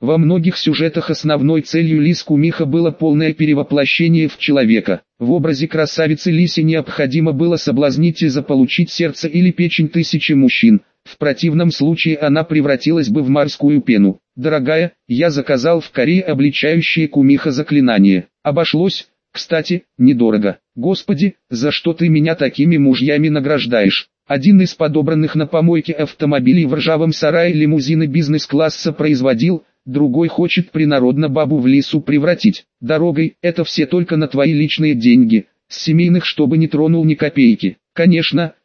Во многих сюжетах основной целью Лис Кумиха было полное перевоплощение в человека. В образе красавицы Лисе необходимо было соблазнить и заполучить сердце или печень тысячи мужчин. В противном случае она превратилась бы в морскую пену. «Дорогая, я заказал в Корее обличающее Кумиха заклинание. Обошлось, кстати, недорого. Господи, за что ты меня такими мужьями награждаешь?» Один из подобранных на помойке автомобилей в ржавом сарае лимузины бизнес-класса производил, другой хочет принародно бабу в лису превратить. Дорогой, это все только на твои личные деньги, с семейных чтобы не тронул ни копейки. Конечно,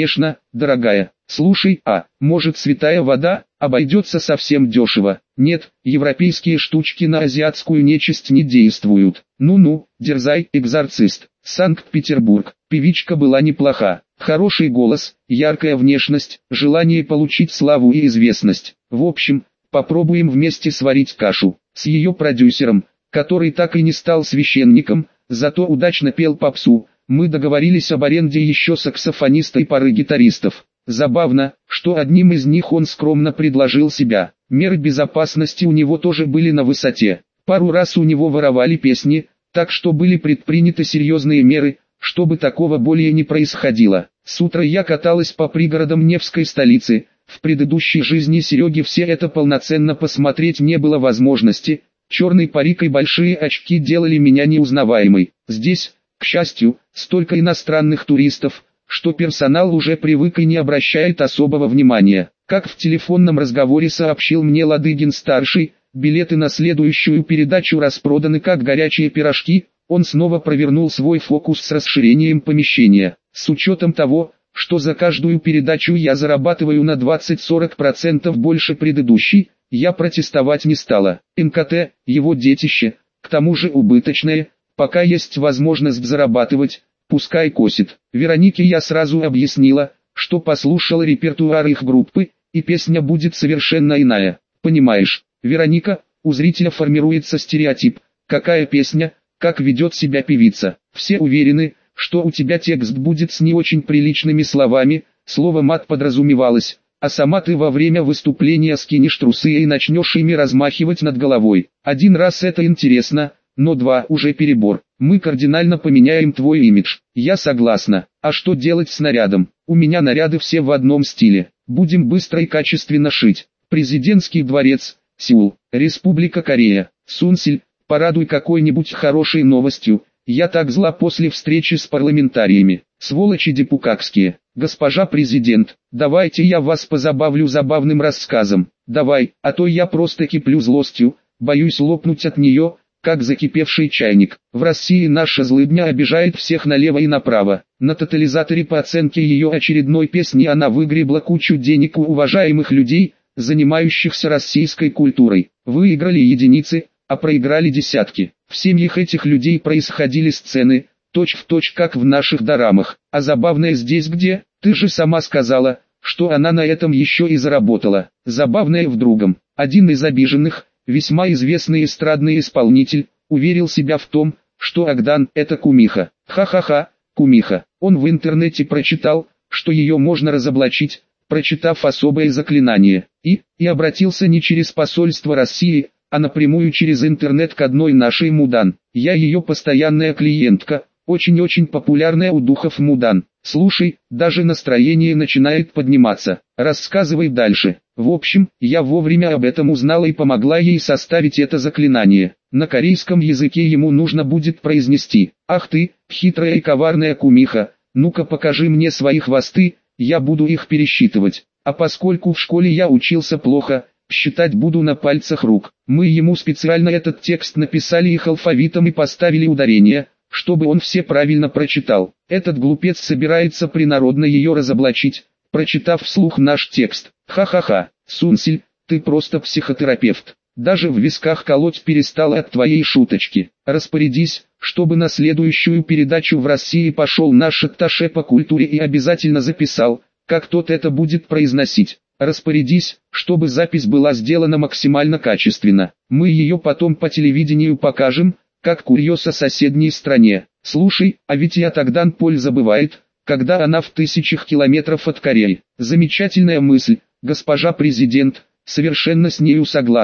дорогая. Слушай, может святая вода, обойдется совсем дешево. Нет, европейские штучки на азиатскую нечисть не действуют. Ну-ну, дерзай, экзорцист. Санкт-Петербург. Певичка была неплоха. Хороший голос, яркая внешность, желание получить славу и известность. В общем, попробуем вместе сварить кашу. С ее продюсером, который так и не стал священником, зато удачно пел попсу, мы договорились об аренде еще саксофониста и пары гитаристов. Забавно, что одним из них он скромно предложил себя. Меры безопасности у него тоже были на высоте. Пару раз у него воровали песни, так что были предприняты серьезные меры, чтобы такого более не происходило. С утра я каталась по пригородам Невской столицы. В предыдущей жизни Сереги все это полноценно посмотреть не было возможности. Черный парик и большие очки делали меня неузнаваемой. Здесь, к счастью, столько иностранных туристов, что персонал уже привык и не обращает особого внимания. Как в телефонном разговоре сообщил мне Ладыгин-старший, билеты на следующую передачу распроданы как горячие пирожки. Он снова провернул свой фокус с расширением помещения. С учетом того, что за каждую передачу я зарабатываю на 20-40% больше предыдущей, я протестовать не стала. НКТ, его детище, к тому же убыточное, пока есть возможность зарабатывать, пускай косит. Веронике я сразу объяснила, что послушала репертуар их группы, и песня будет совершенно иная. Понимаешь, Вероника, у зрителя формируется стереотип, какая песня, как ведет себя певица. Все уверены, что у тебя текст будет с не очень приличными словами, слово «мат» подразумевалось, а сама ты во время выступления скинешь трусы и начнешь ими размахивать над головой. Один раз это интересно, но два уже перебор. Мы кардинально поменяем твой имидж. Я согласна. А что делать с нарядом? У меня наряды все в одном стиле. Будем быстро и качественно шить. Президентский дворец, Сеул, Республика Корея, Сунсиль, порадуй какой-нибудь хорошей новостью. Я так зла после встречи с парламентариями. Сволочи депутатские. Госпожа президент, давайте я вас позабавлю забавным рассказом. Давай, а то я просто киплю злостью, боюсь лопнуть от нее, как закипевший чайник. В России наша злыдня обижает всех налево и направо. На тотализаторе по оценке ее очередной песни она выгребла кучу денег у уважаемых людей, занимающихся российской культурой. Выиграли единицы, а проиграли десятки. В семьях этих людей происходили сцены, точь-в-точь как в наших дорамах. А забавное здесь где? Ты же сама сказала, что она на этом еще и заработала. Забавное в другом. Один из обиженных, весьма известный эстрадный исполнитель, уверил себя в том, что Агдан – это кумиха. Ха-ха-ха, кумиха. Он в интернете прочитал, что ее можно разоблачить, прочитав особое заклинание, и обратился не через посольство России, а напрямую через интернет к одной нашей Мудан. Я ее постоянная клиентка, очень-очень популярная у духов Мудан. Слушай, даже настроение начинает подниматься. Рассказывай дальше. В общем, я вовремя об этом узнала и помогла ей составить это заклинание. На корейском языке ему нужно будет произнести: «Ах ты, хитрая и коварная кумиха, ну-ка покажи мне свои хвосты, я буду их пересчитывать». А поскольку в школе я учился плохо, считать буду на пальцах рук. Мы ему специально этот текст написали их алфавитом и поставили ударение, чтобы он все правильно прочитал. Этот глупец собирается принародно ее разоблачить, прочитав вслух наш текст. Ха-ха-ха, Сунсиль, ты просто психотерапевт. Даже в висках колоть перестал от твоей шуточки. Распорядись, чтобы на следующую передачу в России пошел наш атташе по культуре и обязательно записал, как тот это будет произносить. Распорядись, чтобы запись была сделана максимально качественно. Мы ее потом по телевидению покажем, как курьез о соседней стране. Слушай, а ведь я тогда Поль забывает, когда она в тысячах километров от Кореи. Замечательная мысль, госпожа президент, совершенно с нею согласна.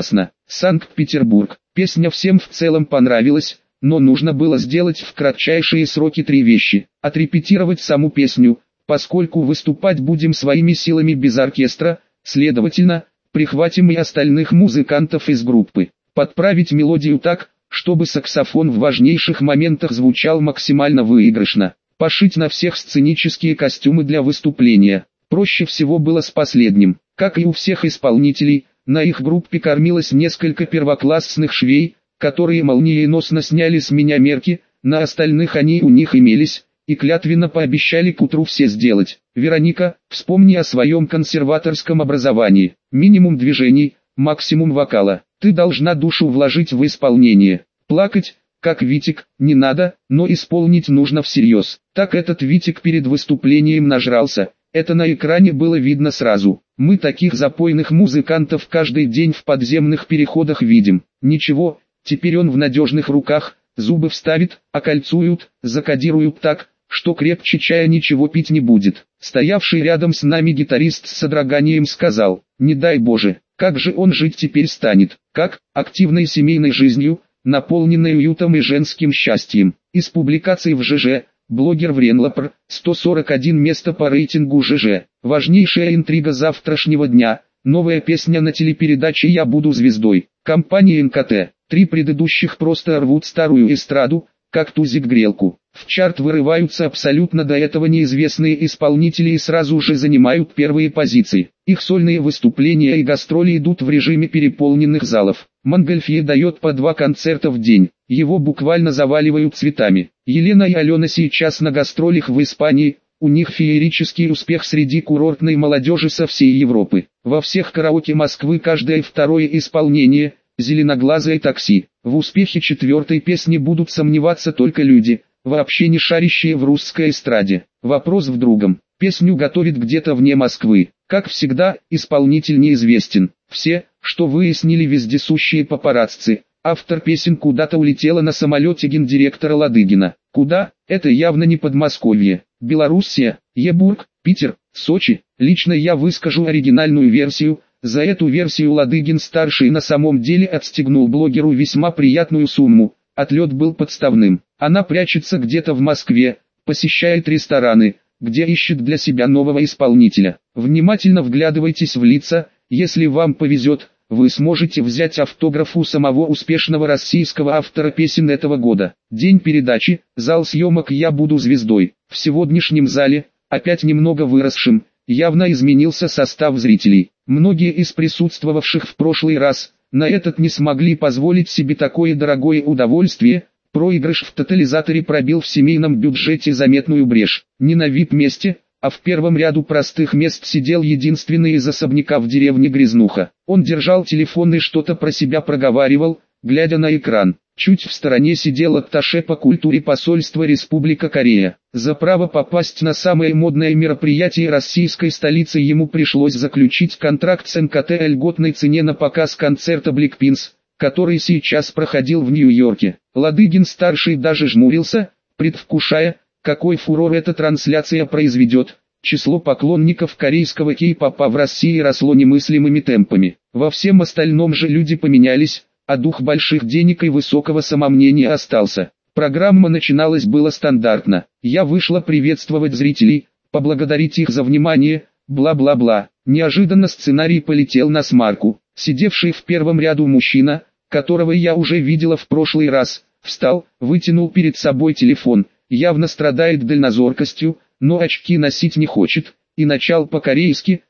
Санкт-Петербург. Песня всем в целом понравилась, но нужно было сделать в кратчайшие сроки 3 вещи. Отрепетировать саму песню, поскольку выступать будем своими силами без оркестра, следовательно, прихватим и остальных музыкантов из группы. Подправить мелодию так, чтобы саксофон в важнейших моментах звучал максимально выигрышно. Пошить на всех сценические костюмы для выступления. Проще всего было с последним. Как и у всех исполнителей, на их группе кормилось несколько первоклассных швей, которые молниеносно сняли с меня мерки, на остальных они у них имелись, и клятвенно пообещали к утру все сделать. Вероника, вспомни о своем консерваторском образовании. Минимум движений, максимум вокала. Ты должна душу вложить в исполнение. Плакать, как Витик, не надо, но исполнить нужно всерьез. Так этот Витик перед выступлением нажрался, это на экране было видно сразу. Мы таких запойных музыкантов каждый день в подземных переходах видим. Ничего, теперь он в надежных руках, зубы вставит, окольцуют, закодируют так, что крепче чая ничего пить не будет. Стоявший рядом с нами гитарист с содроганием сказал: «Не дай Боже, как же он жить теперь станет, как, активной семейной жизнью, наполненной уютом и женским счастьем». Из публикаций в ЖЖ, блогер Вренлопр, 141 место по рейтингу ЖЖ. Важнейшая интрига завтрашнего дня, новая песня на телепередаче «Я буду звездой». Компания НКТ, 3 предыдущих просто рвут старую эстраду, как тузик грелку. В чарт вырываются абсолютно до этого неизвестные исполнители и сразу же занимают первые позиции. Их сольные выступления и гастроли идут в режиме переполненных залов. Монгольфье дает по 2 концерта в день, его буквально заваливают цветами. Елена и Алена сейчас на гастролях в Испании, у них феерический успех среди курортной молодежи со всей Европы. Во всех караоке Москвы каждое второе исполнение – «Зеленоглазое такси». В успехе 4-й песни будут сомневаться только люди, вообще не шарящие в русской эстраде. Вопрос в другом. Песню готовит где-то вне Москвы. Как всегда, исполнитель неизвестен. Все, что выяснили вездесущие папарацци. Автор песен куда-то улетела на самолете гендиректора Ладыгина. Куда? Это явно не Подмосковье. Белоруссия, Ебург, Питер, Сочи. Лично я выскажу оригинальную версию. За эту версию Ладыгин-старший на самом деле отстегнул блогеру весьма приятную сумму. Отлет был подставным. Она прячется где-то в Москве, посещает рестораны, где ищет для себя нового исполнителя. Внимательно вглядывайтесь в лица, если вам повезет, вы сможете взять автограф у самого успешного российского автора песен этого года. День передачи, зал съемок «Я буду звездой». В сегодняшнем зале, опять немного выросшим, явно изменился состав зрителей. Многие из присутствовавших в прошлый раз, на этот не смогли позволить себе такое дорогое удовольствие. Проигрыш в тотализаторе пробил в семейном бюджете заметную брешь. Не на VIP-месте, а в первом ряду простых мест сидел единственный из особняка в деревне Грязнуха. Он держал телефон и что-то про себя проговаривал, глядя на экран. Чуть в стороне сидел атташе по культуре посольства Республика Корея. За право попасть на самое модное мероприятие российской столицы ему пришлось заключить контракт с НКТ о льготной цене на показ концерта Blackpink, который сейчас проходил в Нью-Йорке. Ладыгин-старший даже жмурился, предвкушая, какой фурор эта трансляция произведет. Число поклонников корейского кей-попа в России росло немыслимыми темпами. Во всем остальном же люди поменялись, а дух больших денег и высокого самомнения остался. Программа начиналась было стандартно. Я вышла приветствовать зрителей, поблагодарить их за внимание, бла-бла-бла. Неожиданно сценарий полетел на смарку. Сидевший в первом ряду мужчина, которого я уже видела в прошлый раз, встал, вытянул перед собой телефон, явно страдает дальнозоркостью, но очки носить не хочет, и начал по-корейски,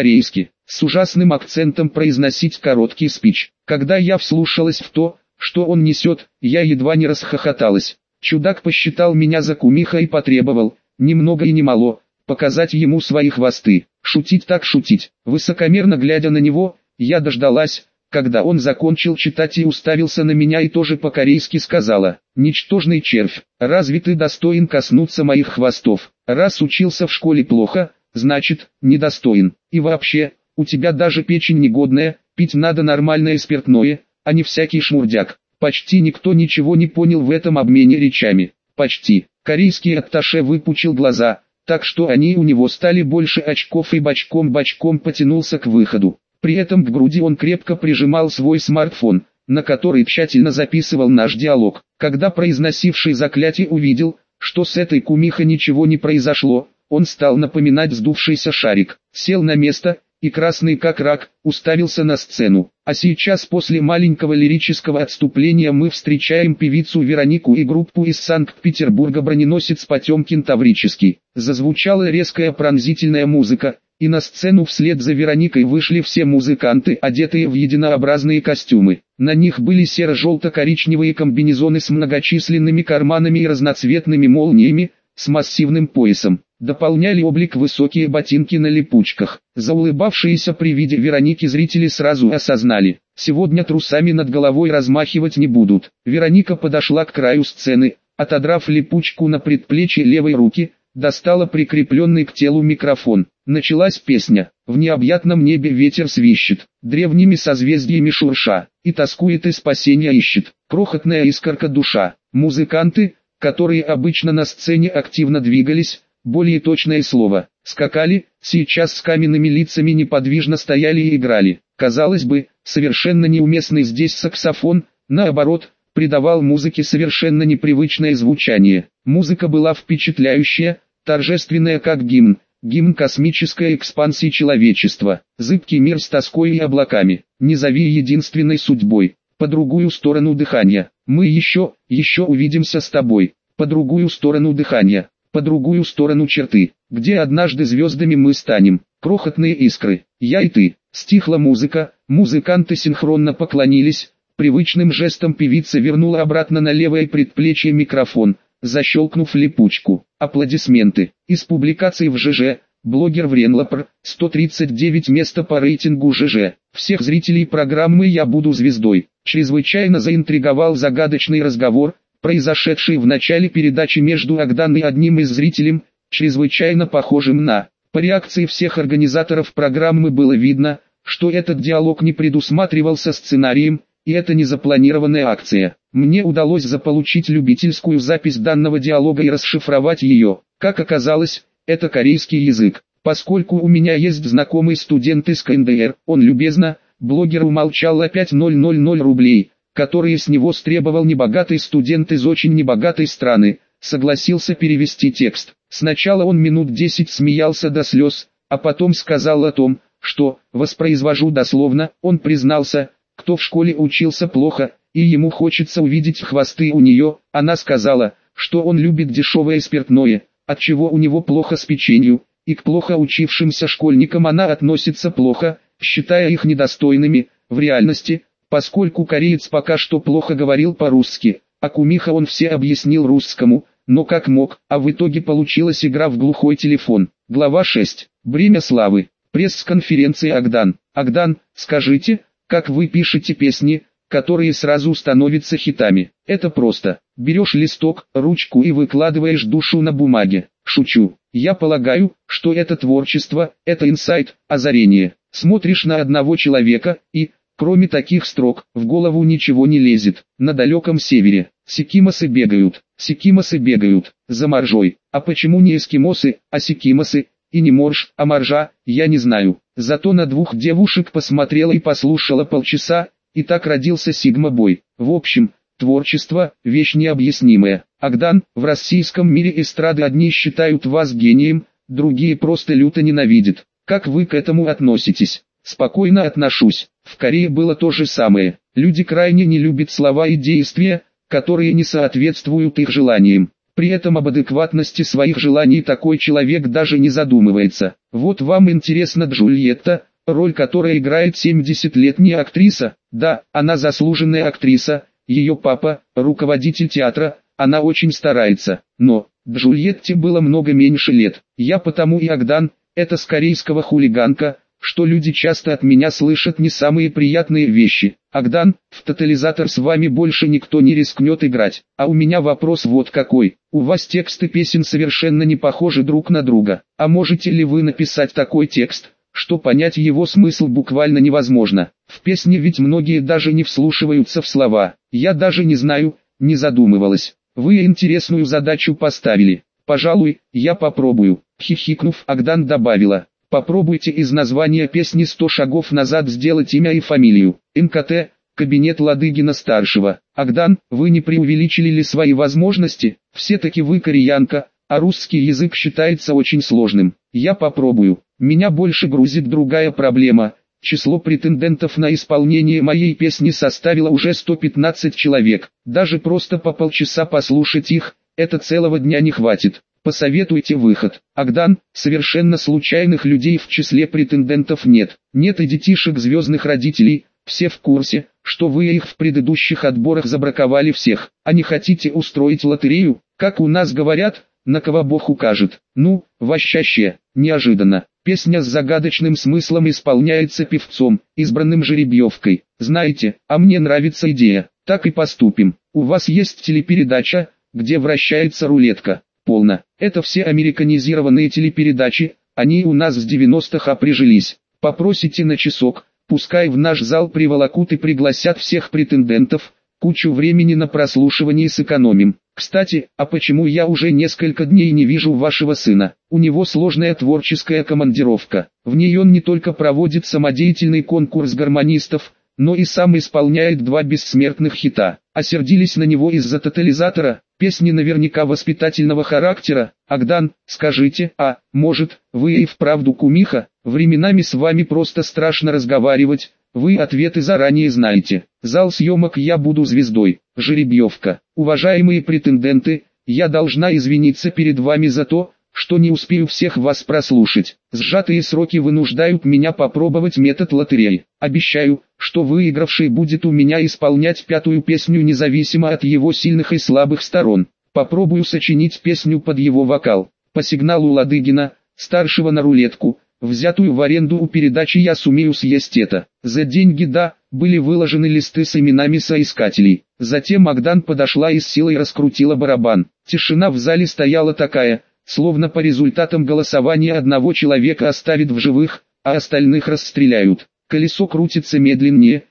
с ужасным акцентом произносить короткий спич. Когда я вслушалась в то, что он несет, я едва не расхохоталась. Чудак посчитал меня за кумиха и потребовал, ни много и ни мало, показать ему свои хвосты. Шутить так шутить. Высокомерно глядя на него, я дождалась, когда он закончил читать и уставился на меня и тоже по-корейски сказала: «Ничтожный червь, разве ты достоин коснуться моих хвостов? Раз учился в школе плохо, значит, недостоин. И вообще, у тебя даже печень негодная, пить надо нормальное спиртное, а не всякий шмурдяк». Почти никто ничего не понял в этом обмене речами. Почти. Корейский атташе выпучил глаза, так что они у него стали больше очков и бочком потянулся к выходу. При этом к груди он крепко прижимал свой смартфон, на который тщательно записывал наш диалог. Когда произносивший заклятие увидел, что с этой кумихой ничего не произошло, он стал напоминать сдувшийся шарик, сел на место и, красный как рак, уставился на сцену. А сейчас, после маленького лирического отступления, мы встречаем певицу Веронику и группу из Санкт-Петербурга «Броненосец Потемкин Таврический». Зазвучала резкая пронзительная музыка, и на сцену вслед за Вероникой вышли все музыканты, одетые в единообразные костюмы. На них были серо-желто-коричневые комбинезоны с многочисленными карманами и разноцветными молниями, с массивным поясом. Дополняли облик высокие ботинки на липучках. Заулыбавшиеся при виде Вероники зрители сразу осознали: сегодня трусами над головой размахивать не будут. Вероника подошла к краю сцены, отодрав липучку на предплечье левой руки, достала прикрепленный к телу микрофон. Началась песня. В необъятном небе ветер свищет, древними созвездиями шурша, и тоскует, и спасения ищет. Крохотная искорка душа. Музыканты, которые обычно на сцене активно двигались, более точное слово, скакали, сейчас с каменными лицами неподвижно стояли и играли. Казалось бы, совершенно неуместный здесь саксофон, наоборот, придавал музыке совершенно непривычное звучание. Музыка была впечатляющая, торжественная как гимн космической экспансии человечества. Зыбкий мир с тоской и облаками, не зови единственной судьбой, по другую сторону дыхания. Мы еще увидимся с тобой, по другую сторону дыхания, по другую сторону черты, где однажды звездами мы станем. Крохотные искры, я и ты. Стихла музыка, музыканты синхронно поклонились. Привычным жестом певица вернула обратно на левое предплечье микрофон, защелкнув липучку. Аплодисменты. Из публикаций в ЖЖ. Блогер Вренлопр, 139 место по рейтингу ЖЖ. Всех зрителей программы «Я буду звездой» чрезвычайно заинтриговал загадочный разговор, произошедший в начале передачи между Агдан и одним из зрителей, чрезвычайно похожим на... По реакции всех организаторов программы было видно, что этот диалог не предусматривался сценарием, и это не запланированная акция. Мне удалось заполучить любительскую запись данного диалога и расшифровать ее. Как оказалось, это корейский язык. Поскольку у меня есть знакомый студент из КНДР, он любезно, блогер умолчал о 5000 рублей, которые с него стребовал небогатый студент из очень небогатой страны, согласился перевести текст. Сначала он минут 10 смеялся до слез, а потом сказал о том, что, воспроизвожу дословно, он признался, кто в школе учился плохо, и ему хочется увидеть хвосты у нее. Она сказала, что он любит дешевое спиртное, отчего у него плохо с печенью, и к плохо учившимся школьникам она относится плохо, считая их недостойными. В реальности, поскольку кореец пока что плохо говорил по-русски, а кумиха он все объяснил русскому, но как мог, а в итоге получилась игра в глухой телефон. Глава 6. Бремя славы. Пресс-конференция Агдан. Агдан, скажите, как вы пишете песни, которые сразу становятся хитами? Это просто. Берешь листок, ручку и выкладываешь душу на бумаге. Шучу. Я полагаю, что это творчество, это инсайт, озарение. Смотришь на одного человека и, кроме таких строк, в голову ничего не лезет. На далеком севере сикимосы бегают за моржой. А почему не эскимосы, а сикимосы? И не морж, а моржа, я не знаю. Зато на двух девушек посмотрела и послушала полчаса, и так родился Сигма-бой. В общем, творчество – вещь необъяснимая. Агдан, в российском мире эстрады одни считают вас гением, другие просто люто ненавидят. Как вы к этому относитесь? Спокойно отношусь. В Корее было то же самое. Люди крайне не любят слова и действия, которые не соответствуют их желаниям. При этом об адекватности своих желаний такой человек даже не задумывается. Вот вам интересна Джульетта, роль которой играет 70-летняя актриса. Да, она заслуженная актриса, ее папа, руководитель театра, она очень старается. Но, Джульетте было много меньше лет. Я потому и Агдан, это с корейского хулиганка, что люди часто от меня слышат не самые приятные вещи. Агдан, в тотализатор с вами больше никто не рискнет играть. А у меня вопрос вот какой. У вас тексты песен совершенно не похожи друг на друга. А можете ли вы написать такой текст, что понять его смысл буквально невозможно? В песне ведь многие даже не вслушиваются в слова. Я даже не знаю, не задумывалась. Вы интересную задачу поставили. Пожалуй, я попробую. Хихикнув, Агдан добавила. Попробуйте из названия песни «100 шагов назад» сделать имя и фамилию. НКТ, кабинет Ладыгина-старшего. Агдан, вы не преувеличили ли свои возможности? Все-таки вы кореянка, а русский язык считается очень сложным. Я попробую. Меня больше грузит другая проблема. Число претендентов на исполнение моей песни составило уже 115 человек. Даже просто по полчаса послушать их, это целого дня не хватит. Посоветуйте выход. Агдан, совершенно случайных людей в числе претендентов нет. Нет и детишек звездных родителей. Все в курсе, что вы их в предыдущих отборах забраковали всех. А не хотите устроить лотерею, как у нас говорят, на кого Бог укажет. Ну, вощаще, неожиданно. Песня с загадочным смыслом исполняется певцом, избранным жеребьевкой. Знаете, а мне нравится идея. Так и поступим. У вас есть телепередача, где вращается рулетка. Полно. Это все американизированные телепередачи, они у нас с 90-х прижились. Попросите на часок. Пускай в наш зал приволокут и пригласят всех претендентов, кучу времени на прослушивание сэкономим. Кстати, а почему я уже несколько дней не вижу вашего сына? У него сложная творческая командировка. В ней он не только проводит самодеятельный конкурс гармонистов, но и сам исполняет 2 бессмертных хита. Осердились на него из-за тотализатора, песни наверняка воспитательного характера. Агдан, скажите, может, вы и вправду кумиха? Временами с вами просто страшно разговаривать, вы ответы заранее знаете. Зал съемок я буду звездой. Жеребьевка. Уважаемые претенденты, я должна извиниться перед вами за то, что не успею всех вас прослушать. Сжатые сроки вынуждают меня попробовать метод лотереи. Обещаю, что выигравший будет у меня исполнять 5-ю песню независимо от его сильных и слабых сторон. Попробую сочинить песню под его вокал. По сигналу Ладыгина, старшего на рулетку, взятую в аренду у передачи я сумею съесть это. За деньги были выложены листы с именами соискателей. Затем Агдан подошла и с силой раскрутила барабан. Тишина в зале стояла такая, словно по результатам голосования одного человека оставят в живых, а остальных расстреляют. Колесо крутится медленнее,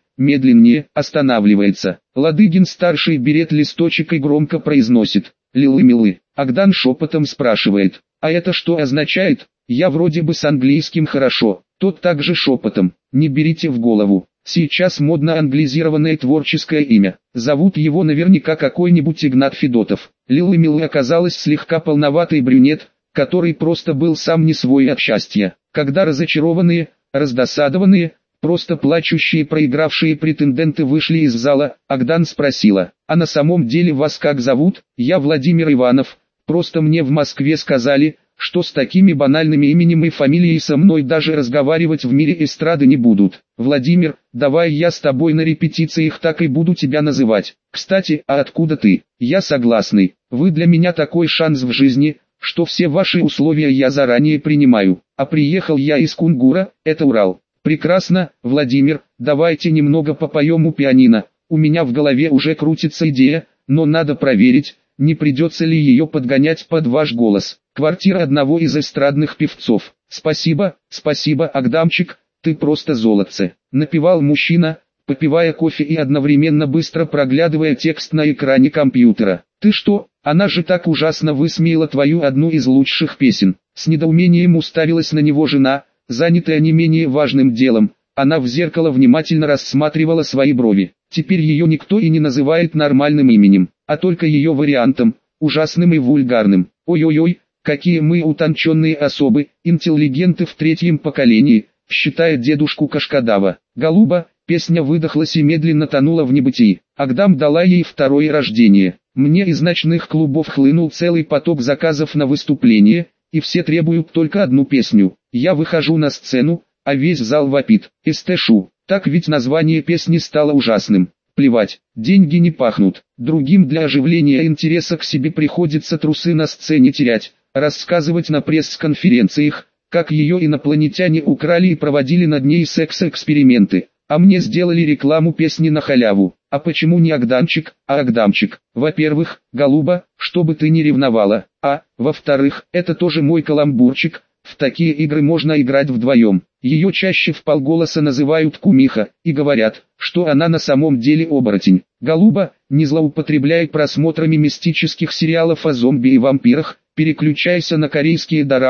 останавливается. Ладыгин-старший берет листочек и громко произносит: «Лилы-милы». Агдан шепотом спрашивает: «А это что означает? Я вроде бы с английским хорошо». Тот также шепотом: «Не берите в голову. Сейчас модно англизированное творческое имя. Зовут его наверняка какой-нибудь Игнат Федотов». Лилы-милы оказалась слегка полноватый брюнет, который просто был сам не свой от счастья. Когда разочарованные, раздосадованные, просто плачущие проигравшие претенденты вышли из зала, Агдан спросила: «А на самом деле вас как зовут?» «Я Владимир Иванов, просто мне в Москве сказали, что с такими банальными именем и фамилией со мной даже разговаривать в мире эстрады не будут. Владимир, давай я с тобой на репетициях так и буду тебя называть. Кстати, а откуда ты?» «Я согласный, вы для меня такой шанс в жизни, что все ваши условия я заранее принимаю. А приехал я из Кунгура, это Урал». «Прекрасно, Владимир, давайте немного попоем у пианино. У меня в голове уже крутится идея, но надо проверить, не придется ли ее подгонять под ваш голос». Квартира одного из эстрадных певцов. «Спасибо, Агдамчик, ты просто золотце», — напевал мужчина, попивая кофе и одновременно быстро проглядывая текст на экране компьютера. «Ты что, она же так ужасно высмеяла твою одну из лучших песен». С недоумением уставилась на него жена, занятая не менее важным делом. Она в зеркало внимательно рассматривала свои брови. Теперь ее никто и не называет нормальным именем, а только ее вариантом, ужасным и вульгарным. «Ой-ой-ой, какие мы утонченные особы, интеллигенты в 3-м поколении», считает дедушку Кашкадава. «Голуба», песня выдохлась и медленно тонула в небытии. Агдам дала ей 2-е рождение. «Мне из ночных клубов хлынул целый поток заказов на выступление, и все требуют только одну песню. Я выхожу на сцену, а весь зал вопит: «Эстэшу». Так ведь название песни стало ужасным. Плевать, деньги не пахнут. Другим для оживления интереса к себе приходится трусы на сцене терять, рассказывать на пресс-конференциях, как ее инопланетяне украли и проводили над ней секс-эксперименты. А мне сделали рекламу песни на халяву. А почему не Агданчик, а Агдамчик? Во-первых, голуба, чтобы ты не ревновала. А, во-вторых, это тоже мой каламбурчик. В такие игры можно играть вдвоем. Ее чаще вполголоса называют кумиха, и говорят, что она на самом деле оборотень. Голуба, не злоупотребляй просмотрами мистических сериалов о зомби и вампирах, переключайся на корейские дорамы,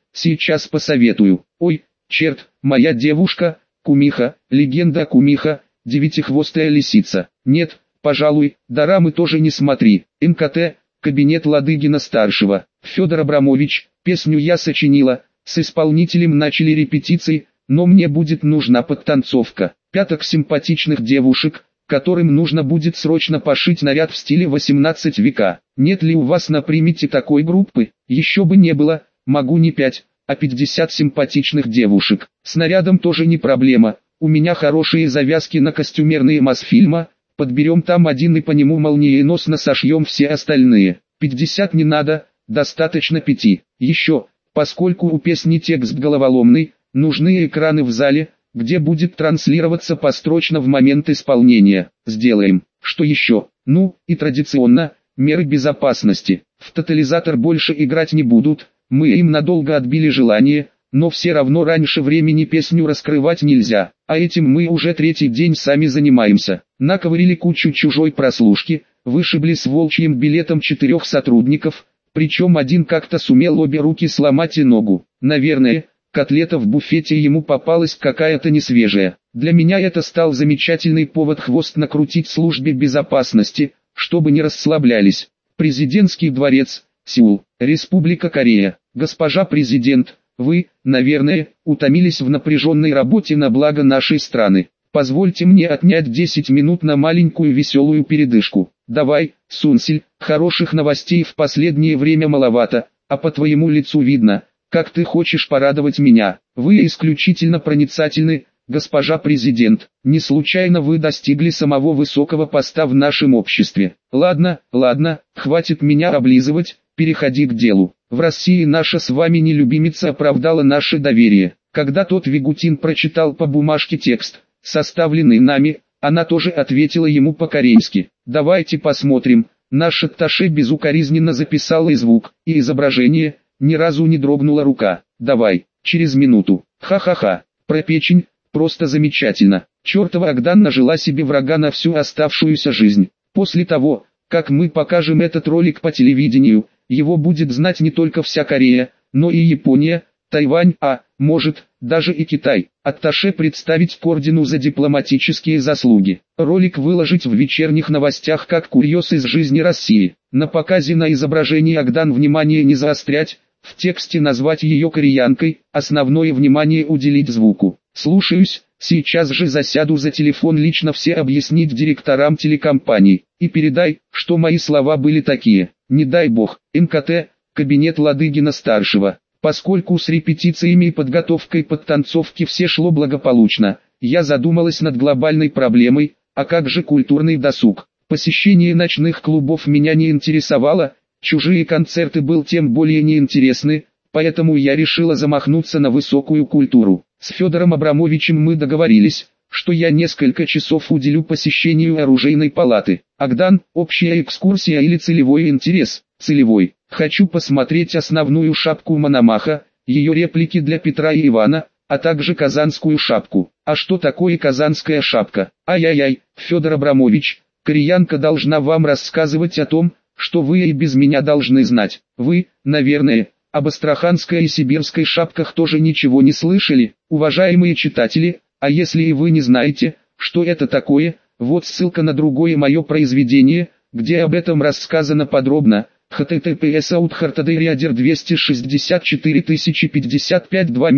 сейчас посоветую. Ой, черт, моя девушка, кумиха, легенда кумиха, девятихвостая лисица. Нет, пожалуй, дорамы тоже не смотри. МКТ, кабинет Ладыгина-старшего. Федор Абрамович, песню я сочинила, с исполнителем начали репетиции, но мне будет нужна подтанцовка. Пяток симпатичных девушек, которым нужно будет срочно пошить наряд в стиле 18 века. Нет ли у вас на примете такой группы? Еще бы не было, могу не 5, а 50 симпатичных девушек. С нарядом тоже не проблема, у меня хорошие завязки на костюмерные Мосфильма, подберем там один и по нему молниеносно сошьем все остальные. 50 не надо, достаточно 5. Еще, поскольку у песни текст головоломный, нужны экраны в зале, где будет транслироваться построчно в момент исполнения. Сделаем. Что еще? Ну, и традиционно, меры безопасности. В тотализатор больше играть не будут, мы им надолго отбили желание, но все равно раньше времени песню раскрывать нельзя, а этим мы уже третий день сами занимаемся. Наковырили кучу чужой прослушки, вышибли с волчьим билетом 4 сотрудников, причем один как-то сумел обе руки сломать и ногу. Наверное, котлета в буфете ему попалась какая-то несвежая. Для меня это стал замечательный повод хвост накрутить службе безопасности, чтобы не расслаблялись. Президентский дворец, Сеул, Республика Корея. Госпожа президент, вы, наверное, утомились в напряженной работе на благо нашей страны. Позвольте мне отнять 10 минут на маленькую веселую передышку. Давай, Сунсиль, хороших новостей в последнее время маловато, а по твоему лицу видно, как ты хочешь порадовать меня. Вы исключительно проницательны, госпожа президент. Не случайно вы достигли самого высокого поста в нашем обществе. Ладно, хватит меня облизывать, переходи к делу. В России наша с вами нелюбимица оправдала наше доверие. Когда тот Вигутин прочитал по бумажке текст, составленный нами, она тоже ответила ему по-корейски. Давайте посмотрим. Наш атташе безукоризненно записал и звук, и изображение. Ни разу не дрогнула рука. Давай, через минуту. Ха-ха-ха. Про печень, просто замечательно. Чертова Агдан нажила себе врага на всю оставшуюся жизнь. После того, как мы покажем этот ролик по телевидению, его будет знать не только вся Корея, но и Япония, Тайвань, а, может, даже и Китай. Атташе представить к ордену за дипломатические заслуги. Ролик выложить в вечерних новостях как курьез из жизни России. На показе на изображении Агдан внимание не заострять, в тексте назвать ее кореянкой, основное внимание уделить звуку. Слушаюсь, сейчас же засяду за телефон лично все объяснить директорам телекомпаний. И передай, что мои слова были такие. Не дай бог, МКТ, кабинет Ладыгина-старшего. Поскольку с репетициями и подготовкой подтанцовки все шло благополучно, я задумалась над глобальной проблемой, а как же культурный досуг. Посещение ночных клубов меня не интересовало, чужие концерты был тем более неинтересны, поэтому я решила замахнуться на высокую культуру. С Федором Абрамовичем мы договорились, что я несколько часов уделю посещению оружейной палаты. Агдан, общая экскурсия или целевой интерес? Целевой. Хочу посмотреть основную шапку Мономаха, ее реплики для Петра и Ивана, а также казанскую шапку. А что такое казанская шапка? Ай-яй-яй, Федор Абрамович, кореянка должна вам рассказывать о том, что вы и без меня должны знать. Вы, наверное, об астраханской и сибирской шапках тоже ничего не слышали, уважаемые читатели, а если и вы не знаете, что это такое, вот ссылка на другое мое произведение, где об этом рассказано подробно. https authartaderiader 264 055 2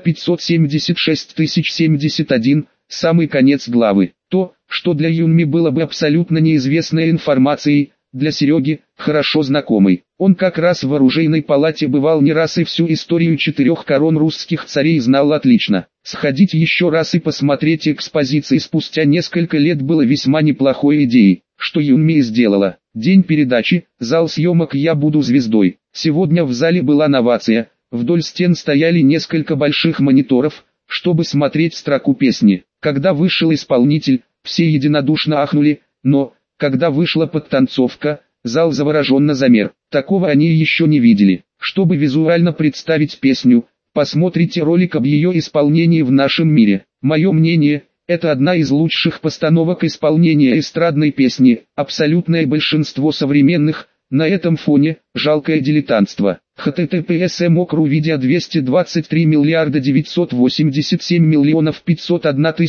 576 071, самый конец главы. То, что для Юнми было бы абсолютно неизвестной информацией, для Сереги, хорошо знакомой. Он как раз в оружейной палате бывал не раз и всю историю 4 корон русских царей знал отлично. Сходить еще раз и посмотреть экспозиции спустя несколько лет было весьма неплохой идеей, что Юнми и сделала. День передачи, зал съемок «Я буду звездой». Сегодня в зале была новация, вдоль стен стояли несколько больших мониторов, чтобы смотреть строку песни. Когда вышел исполнитель, все единодушно ахнули, но, когда вышла подтанцовка, зал завороженно замер. Такого они еще не видели. Чтобы визуально представить песню, посмотрите ролик об ее исполнении в нашем мире. Мое мнение, это одна из лучших постановок исполнения эстрадной песни, абсолютное большинство современных, на этом фоне, жалкое дилетантство. https://mokru-видео 223 987 501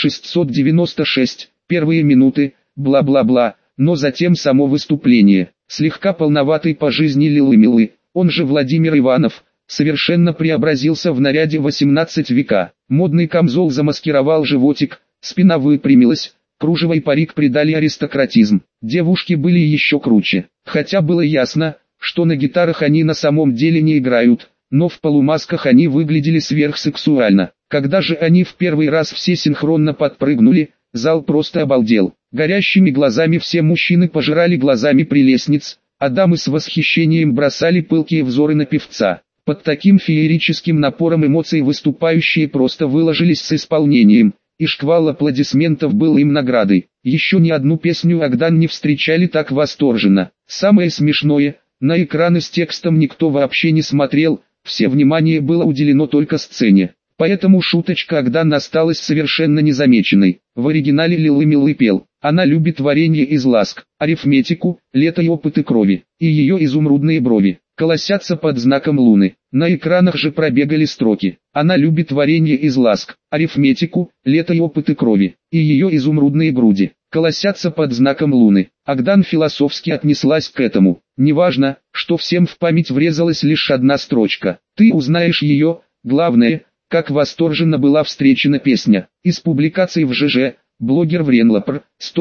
696, первые минуты, бла-бла-бла, но затем само выступление. Слегка полноватый по жизни Лилы-Милы, он же Владимир Иванов, совершенно преобразился в наряде 18 века. Модный камзол замаскировал животик, спина выпрямилась, кружево и парик придали аристократизм. Девушки были еще круче, хотя было ясно, что на гитарах они на самом деле не играют, но в полумасках они выглядели сверхсексуально. Когда же они в первый раз все синхронно подпрыгнули, зал просто обалдел. Горящими глазами все мужчины пожирали глазами прелестниц, а дамы с восхищением бросали пылкие взоры на певца. Под таким феерическим напором эмоций выступающие просто выложились с исполнением, и шквал аплодисментов был им наградой. Еще ни одну песню Агдан не встречали так восторженно. Самое смешное, на экраны с текстом никто вообще не смотрел, все внимание было уделено только сцене. Поэтому шуточка Агдан осталась совершенно незамеченной. В оригинале Лилы-Милы пел: она любит варенье из ласк, арифметику, лето и опыты крови, и ее изумрудные брови колосятся под знаком луны. На экранах же пробегали строки: она любит варенье из ласк, арифметику, лето и опыты крови, и ее изумрудные груди колосятся под знаком луны. Агдан философски отнеслась к этому. Неважно, что всем в память врезалась лишь одна строчка. Ты узнаешь ее, главное, как восторженно была встречена песня. Из публикаций в ЖЖ, блогер Вренлопр,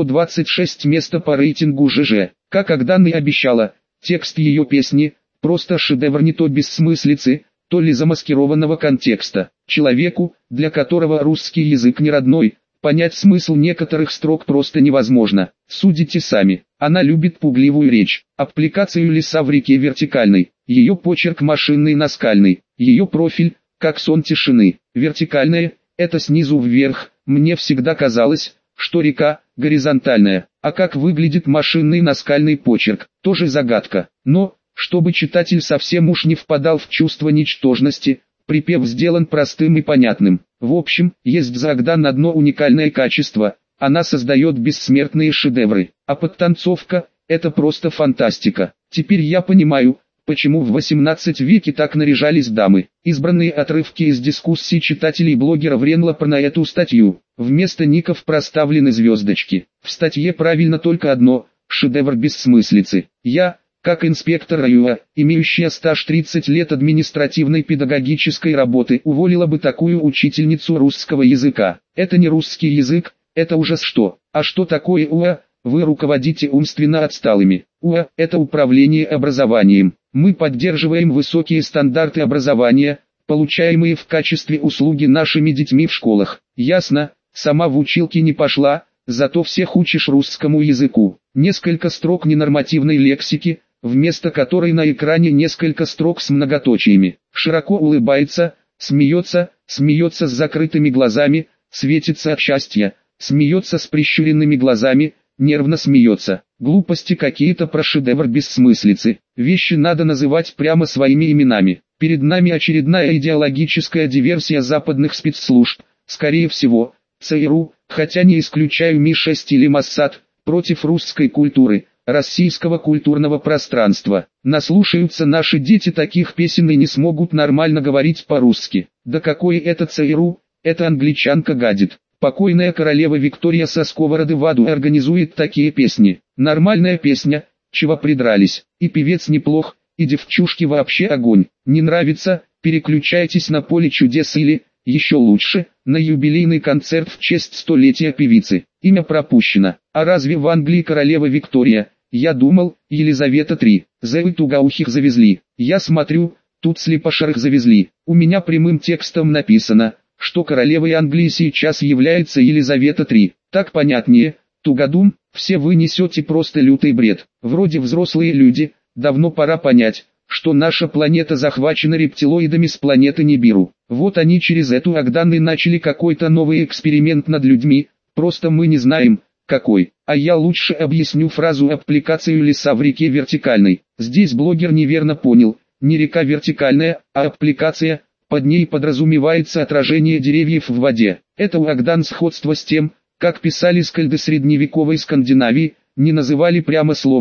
126 место по рейтингу ЖЖ. Как Агдан и обещала, текст ее песни – просто шедевр не то бессмыслицы, то ли замаскированного контекста. Человеку, для которого русский язык не родной, понять смысл некоторых строк просто невозможно. Судите сами. Она любит пугливую речь, аппликацию леса в реке вертикальной, ее почерк машинный наскальный, ее профиль – как сон тишины. Вертикальная – это снизу вверх. Мне всегда казалось, что река – горизонтальная, а как выглядит машинный наскальный почерк – тоже загадка. Но, чтобы читатель совсем уж не впадал в чувство ничтожности, припев сделан простым и понятным. В общем, есть за Агдан одно уникальное качество – она создает бессмертные шедевры, а подтанцовка – это просто фантастика. Теперь я понимаю, почему в 18 веке так наряжались дамы. Избранные отрывки из дискуссий читателей блогера Вренлопра на эту статью. Вместо ников проставлены звездочки. В статье правильно только одно – шедевр бессмыслицы. Я, как инспектор РАЮА, имеющий стаж 30 лет административной педагогической работы, уволила бы такую учительницу русского языка. Это не русский язык, это ужас что. А что такое УА? Вы руководите умственно отсталыми. УА – это управление образованием. Мы поддерживаем высокие стандарты образования, получаемые в качестве услуги нашими детьми в школах. Ясно, сама в училки не пошла, зато всех учишь русскому языку. Несколько строк ненормативной лексики, вместо которой на экране несколько строк с многоточиями. Широко улыбается, смеется с закрытыми глазами, светится от счастья, смеется с прищуренными глазами, нервно смеется. Глупости какие-то про шедевр бессмыслицы. Вещи надо называть прямо своими именами. Перед нами очередная идеологическая диверсия западных спецслужб, скорее всего, ЦРУ, хотя не исключаю МИ-6 или Моссад, против русской культуры, российского культурного пространства. Наслушаются наши дети таких песен и не смогут нормально говорить по-русски. Да какой это ЦРУ, эта англичанка гадит. Покойная королева Виктория со сковороды в аду организует такие песни. Нормальная песня, чего придрались. И певец неплох, и девчушки вообще огонь. Не нравится, переключайтесь на поле чудес или, еще лучше, на юбилейный концерт в честь столетия певицы. Имя пропущено. А разве в Англии королева Виктория? Я думал, Елизавета III. Зэвы тугоухих завезли. Я смотрю, тут слепошарых завезли. У меня прямым текстом написано, что королевой Англии сейчас является Елизавета III. Так понятнее, тугодум, все вы несете просто лютый бред. Вроде взрослые люди, давно пора понять, что наша планета захвачена рептилоидами с планеты Нибиру. Вот они через эту Агдан и начали какой-то новый эксперимент над людьми, просто мы не знаем, какой. А я лучше объясню фразу аппликацию леса в реке вертикальной. Здесь блогер неверно понял, не река вертикальная, а аппликация. Под ней подразумевается отражение деревьев в воде. Это у Агдан сходство с тем, как писали скальды средневековой Скандинавии, не называли прямо слово,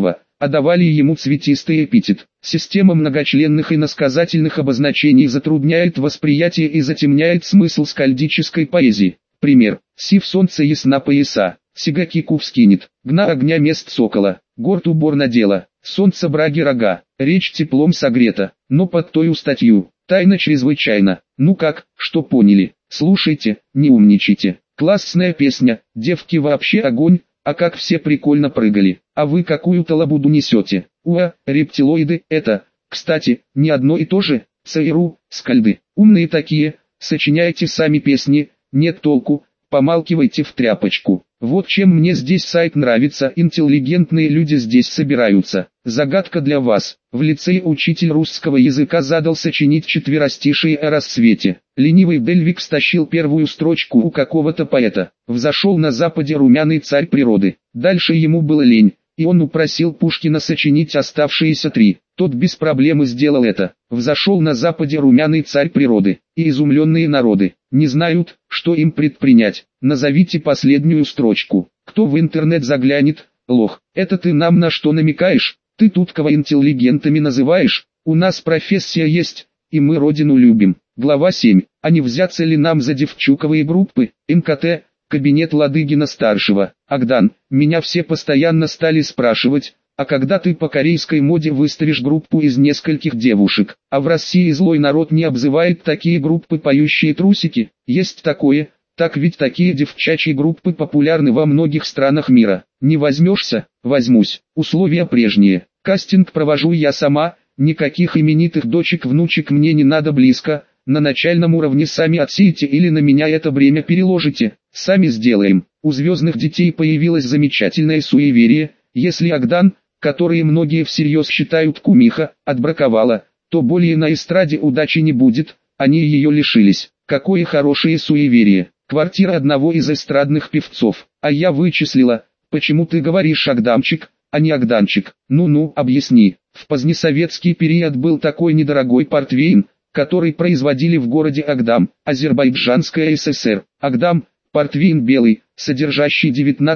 а давали ему цветистый эпитет. Система многочленных и иносказательных обозначений затрудняет восприятие и затемняет смысл скальдической поэзии. Пример. Сив солнце ясна пояса, сигакику вскинет, гна огня мест сокола, горд убор надела, солнце браги рога, речь теплом согрета, но под тою статью, тайна чрезвычайно. Ну как, что поняли? Слушайте, не умничайте. Классная песня, девки вообще огонь, а как все прикольно прыгали. А вы какую-то лабуду несете? Уа, рептилоиды, это, кстати, не одно и то же. ЦРУ, скальды, умные такие, сочиняйте сами песни, нет толку, помалкивайте в тряпочку. Вот чем мне здесь сайт нравится, интеллигентные люди здесь собираются. Загадка для вас. В лицее учитель русского языка задал сочинить четверостишие о рассвете. Ленивый Дельвик стащил первую строчку у какого-то поэта. Взошел на западе румяный царь природы. Дальше ему было лень, и он упросил Пушкина сочинить оставшиеся три. Тот без проблемы сделал это. Взошел на западе румяный царь природы, и изумленные народы не знают, что им предпринять. Назовите последнюю строчку. Кто в интернет заглянет? Лох. Это ты нам на что намекаешь? Ты тут кого интеллигентами называешь? У нас профессия есть, и мы родину любим. Глава 7. А не взяться ли нам за девчуковые группы? МКТ, кабинет Ладыгина-старшего. Агдан, меня все постоянно стали спрашивать, а когда ты по корейской моде выставишь группу из нескольких девушек? А в России злой народ не обзывает такие группы поющие трусики? Есть такое, так ведь такие девчачьи группы популярны во многих странах мира. Не возьмешься? Возьмусь. Условия прежние. Кастинг провожу я сама, никаких именитых дочек-внучек мне не надо близко. На начальном уровне сами отсеете или на меня это бремя переложите. Сами сделаем. У звездных детей появилось замечательное суеверие. Если Агдан, которые многие всерьез считают кумиха, отбраковала, то более на эстраде удачи не будет, они ее лишились. Какое хорошее суеверие. Квартира одного из эстрадных певцов. А я вычислила, почему ты говоришь Агдамчик, а не Агданчик. Ну-ну, объясни. В позднесоветский период был такой недорогой портвейн, который производили в городе Агдам, Азербайджанская ССР. Агдам, портвейн белый, содержащий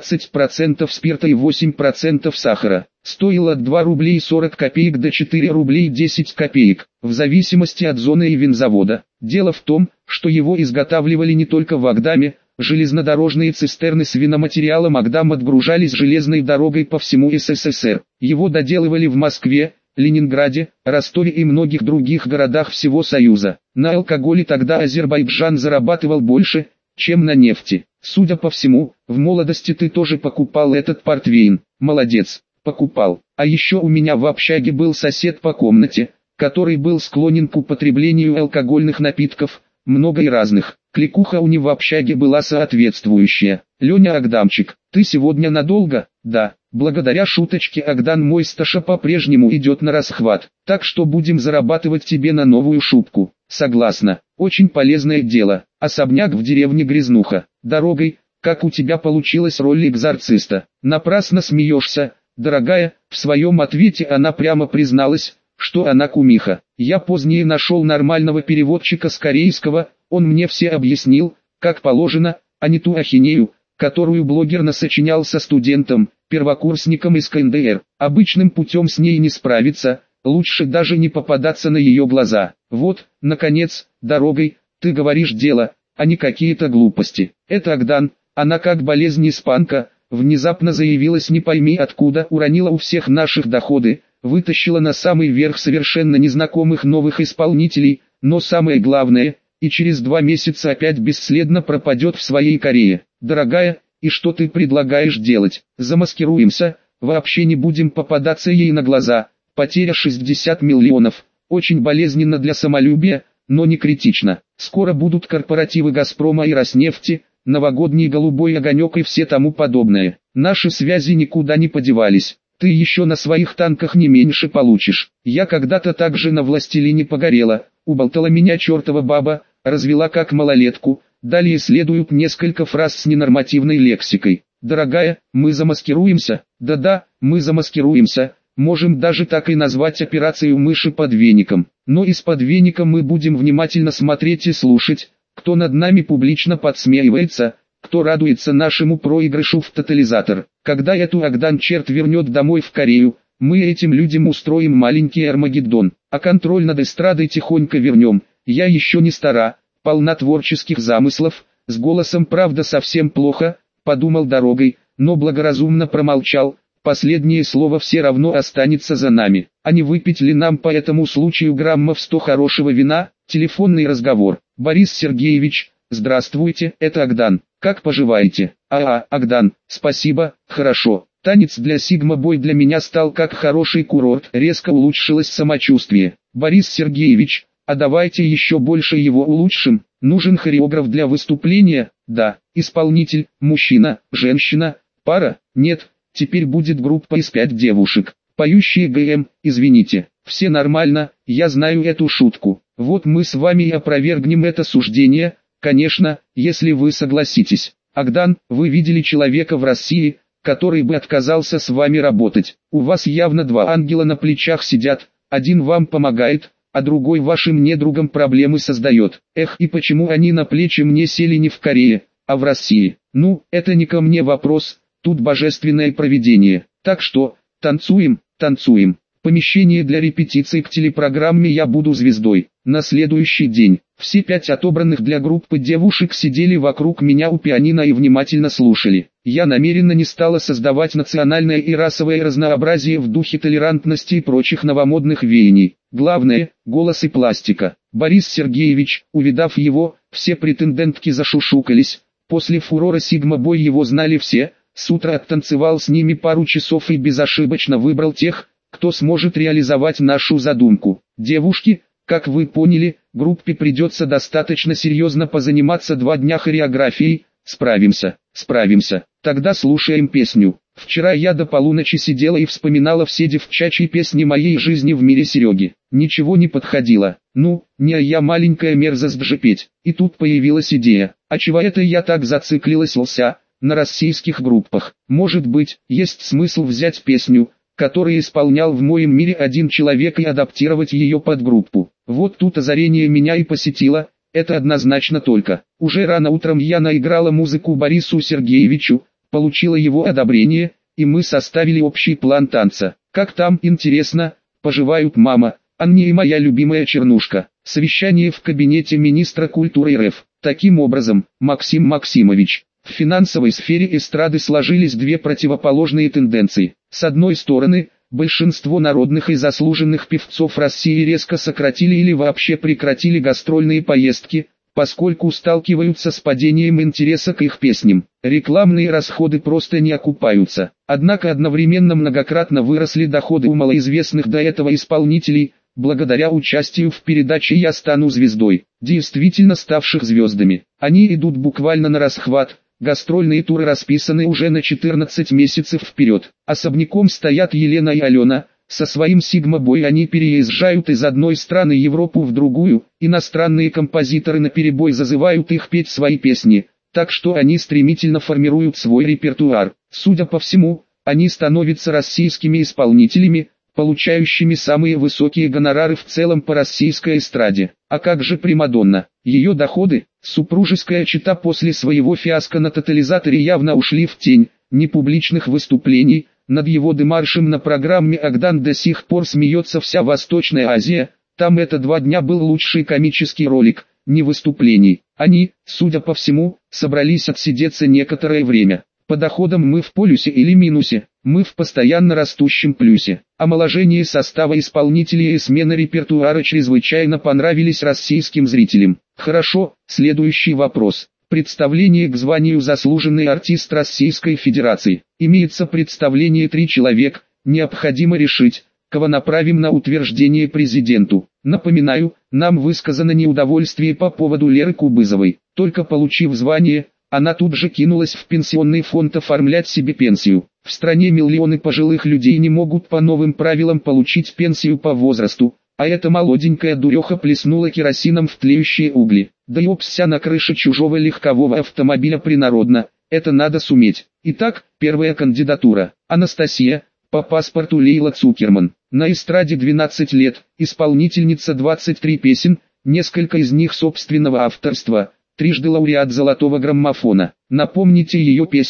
19% спирта и 8% сахара. Стоил от 2 рублей 40 копеек до 4 рублей 10 копеек, в зависимости от зоны и винзавода. Дело в том, что его изготавливали не только в Агдаме, железнодорожные цистерны с виноматериалом Агдам отгружались железной дорогой по всему СССР. Его доделывали в Москве, Ленинграде, Ростове и многих других городах всего Союза. На алкоголе тогда Азербайджан зарабатывал больше, чем на нефти. Судя по всему, в молодости ты тоже покупал этот портвейн. Молодец, покупал. А еще у меня в общаге был сосед по комнате, который был склонен к употреблению алкогольных напитков, много и разных. Кликуха у него в общаге была соответствующая. Леня Агдамчик, ты сегодня надолго? Да. Благодаря шуточке Агдан мой сташа по-прежнему идет на расхват, так что будем зарабатывать тебе на новую шубку. Согласна, очень полезное дело. Особняк в деревне Грязнуха. Дорогой, как у тебя получилась роль экзорциста. Напрасно смеешься, дорогая. В своем ответе она прямо призналась, что она кумиха. Я позднее нашел нормального переводчика с корейского, он мне все объяснил, как положено, а не ту ахинею, которую блогер насочинял со студентом, первокурсником из КНДР. Обычным путем с ней не справиться, лучше даже не попадаться на ее глаза. Вот, наконец, дорогой, ты говоришь дело, а не какие-то глупости. Это Агдан, она как болезнь испанка, внезапно заявилась не пойми откуда, уронила у всех наших доходы, вытащила на самый верх совершенно незнакомых новых исполнителей, но самое главное, и через 2 месяца опять бесследно пропадет в своей Корее. Дорогая, и что ты предлагаешь делать? Замаскируемся, вообще не будем попадаться ей на глаза. Потеря 60 миллионов, очень болезненно для самолюбия, но не критично. Скоро будут корпоративы Газпрома и Роснефти, новогодний голубой огонек и все тому подобное. Наши связи никуда не подевались. Ты еще на своих танках не меньше получишь. Я когда-то также на властелине погорела, уболтала меня чертова баба, развела как малолетку. Далее следуют несколько фраз с ненормативной лексикой. Дорогая, мы замаскируемся. Да-да, мы замаскируемся. Можем даже так и назвать операцию мыши под веником. Но из-под веника мы будем внимательно смотреть и слушать, кто над нами публично подсмеивается, кто радуется нашему проигрышу в тотализатор. Когда эту Агдан черт вернет домой в Корею, Мы этим людям устроим маленький Армагеддон, а контроль над эстрадой тихонько вернем. Я еще не стара, полна творческих замыслов, с голосом правда совсем плохо, подумал дорогой, но благоразумно промолчал. Последнее слово все равно останется за нами. А не выпить ли нам по этому случаю граммов 100 хорошего вина? Телефонный разговор. Борис Сергеевич, здравствуйте, это Агдан. Как поживаете? Агдан, спасибо, хорошо. Танец для Сигма-бой для меня стал как хороший курорт. Резко улучшилось самочувствие. Борис Сергеевич, а давайте еще больше его улучшим. Нужен хореограф для выступления? Да. Исполнитель, мужчина, женщина, пара? Нет. Теперь будет группа из 5 девушек, поющие ГМ, извините, все нормально, я знаю эту шутку. Вот мы с вами и опровергнем это суждение, конечно, если вы согласитесь. Агдан, вы видели человека в России, который бы отказался с вами работать. У вас явно два ангела на плечах сидят, один вам помогает, а другой вашим недругам проблемы создает. Эх, и почему они на плечи мне сели не в Корее, а в России? Ну, это не ко мне вопрос. Тут божественное провидение. Так что, танцуем, танцуем. Помещение для репетиций к телепрограмме «Я буду звездой». На следующий день, все 5 отобранных для группы девушек сидели вокруг меня у пианино и внимательно слушали. Я намеренно не стала создавать национальное и расовое разнообразие в духе толерантности и прочих новомодных веяний. Главное, голос и пластика. Борис Сергеевич, увидав его, все претендентки зашушукались. После фурора Сигма-бой его знали все. С утра оттанцевал с ними пару часов и безошибочно выбрал тех, кто сможет реализовать нашу задумку. Девушки, как вы поняли, группе придется достаточно серьезно позаниматься 2 дня хореографией. Справимся, справимся. Тогда слушаем песню. Вчера я до полуночи сидела и вспоминала все девчачьи песни моей жизни в мире Сереги. Ничего не подходило. Ну, не я маленькая мерзость же петь. И тут появилась идея. А чего это я так зациклилась на российских группах? Может быть, есть смысл взять песню, которую исполнял в моем мире один человек, и адаптировать ее под группу. Вот тут озарение меня и посетило, это однозначно только. Уже рано утром я наиграла музыку Борису Сергеевичу, получила его одобрение, и мы составили общий план танца. Как там, интересно, поживают мама, Анне и моя любимая Чернушка? Совещание в кабинете министра культуры РФ. Таким образом, Максим Максимович, в финансовой сфере эстрады сложились 2 противоположные тенденции. С одной стороны, большинство народных и заслуженных певцов России резко сократили или вообще прекратили гастрольные поездки, поскольку сталкиваются с падением интереса к их песням. Рекламные расходы просто не окупаются. Однако одновременно многократно выросли доходы у малоизвестных до этого исполнителей, благодаря участию в передаче «Я стану звездой», действительно ставших звездами. Они идут буквально на расхват. Гастрольные туры расписаны уже на 14 месяцев вперед. Особняком стоят Елена и Алена. Со своим Сигма-бой они переезжают из одной страны Европу в другую. Иностранные композиторы наперебой зазывают их петь свои песни. Так что они стремительно формируют свой репертуар. Судя по всему, они становятся российскими исполнителями, получающими самые высокие гонорары в целом по российской эстраде. А как же Примадонна? Ее доходы? Супружеская чета после своего фиаско на тотализаторе явно ушли в тень. Непубличных выступлений. Над его демаршем на программе Агдан до сих пор смеется вся Восточная Азия. Там это 2 дня был лучший комический ролик, не выступлений. Они, судя по всему, собрались отсидеться некоторое время. По доходам мы в полюсе или минусе, мы в постоянно растущем плюсе. Омоложение состава исполнителей и смена репертуара чрезвычайно понравились российским зрителям. Хорошо, следующий вопрос. Представление к званию заслуженный артист Российской Федерации. Имеется представление 3 человек, необходимо решить, кого направим на утверждение президенту. Напоминаю, нам высказано неудовольствие по поводу Леры Кубызовой. Только получив звание, она тут же кинулась в пенсионный фонд оформлять себе пенсию. В стране миллионы пожилых людей не могут по новым правилам получить пенсию по возрасту, а эта молоденькая дуреха плеснула керосином в тлеющие угли. Да и обся на крыше чужого легкового автомобиля принародно, это надо суметь. Итак, первая кандидатура. Анастасия, по паспорту Лейла Цукерман. На эстраде 12 лет, исполнительница 23 песен, несколько из них собственного авторства. 3-жды лауреат золотого граммофона. Напомните ее песню,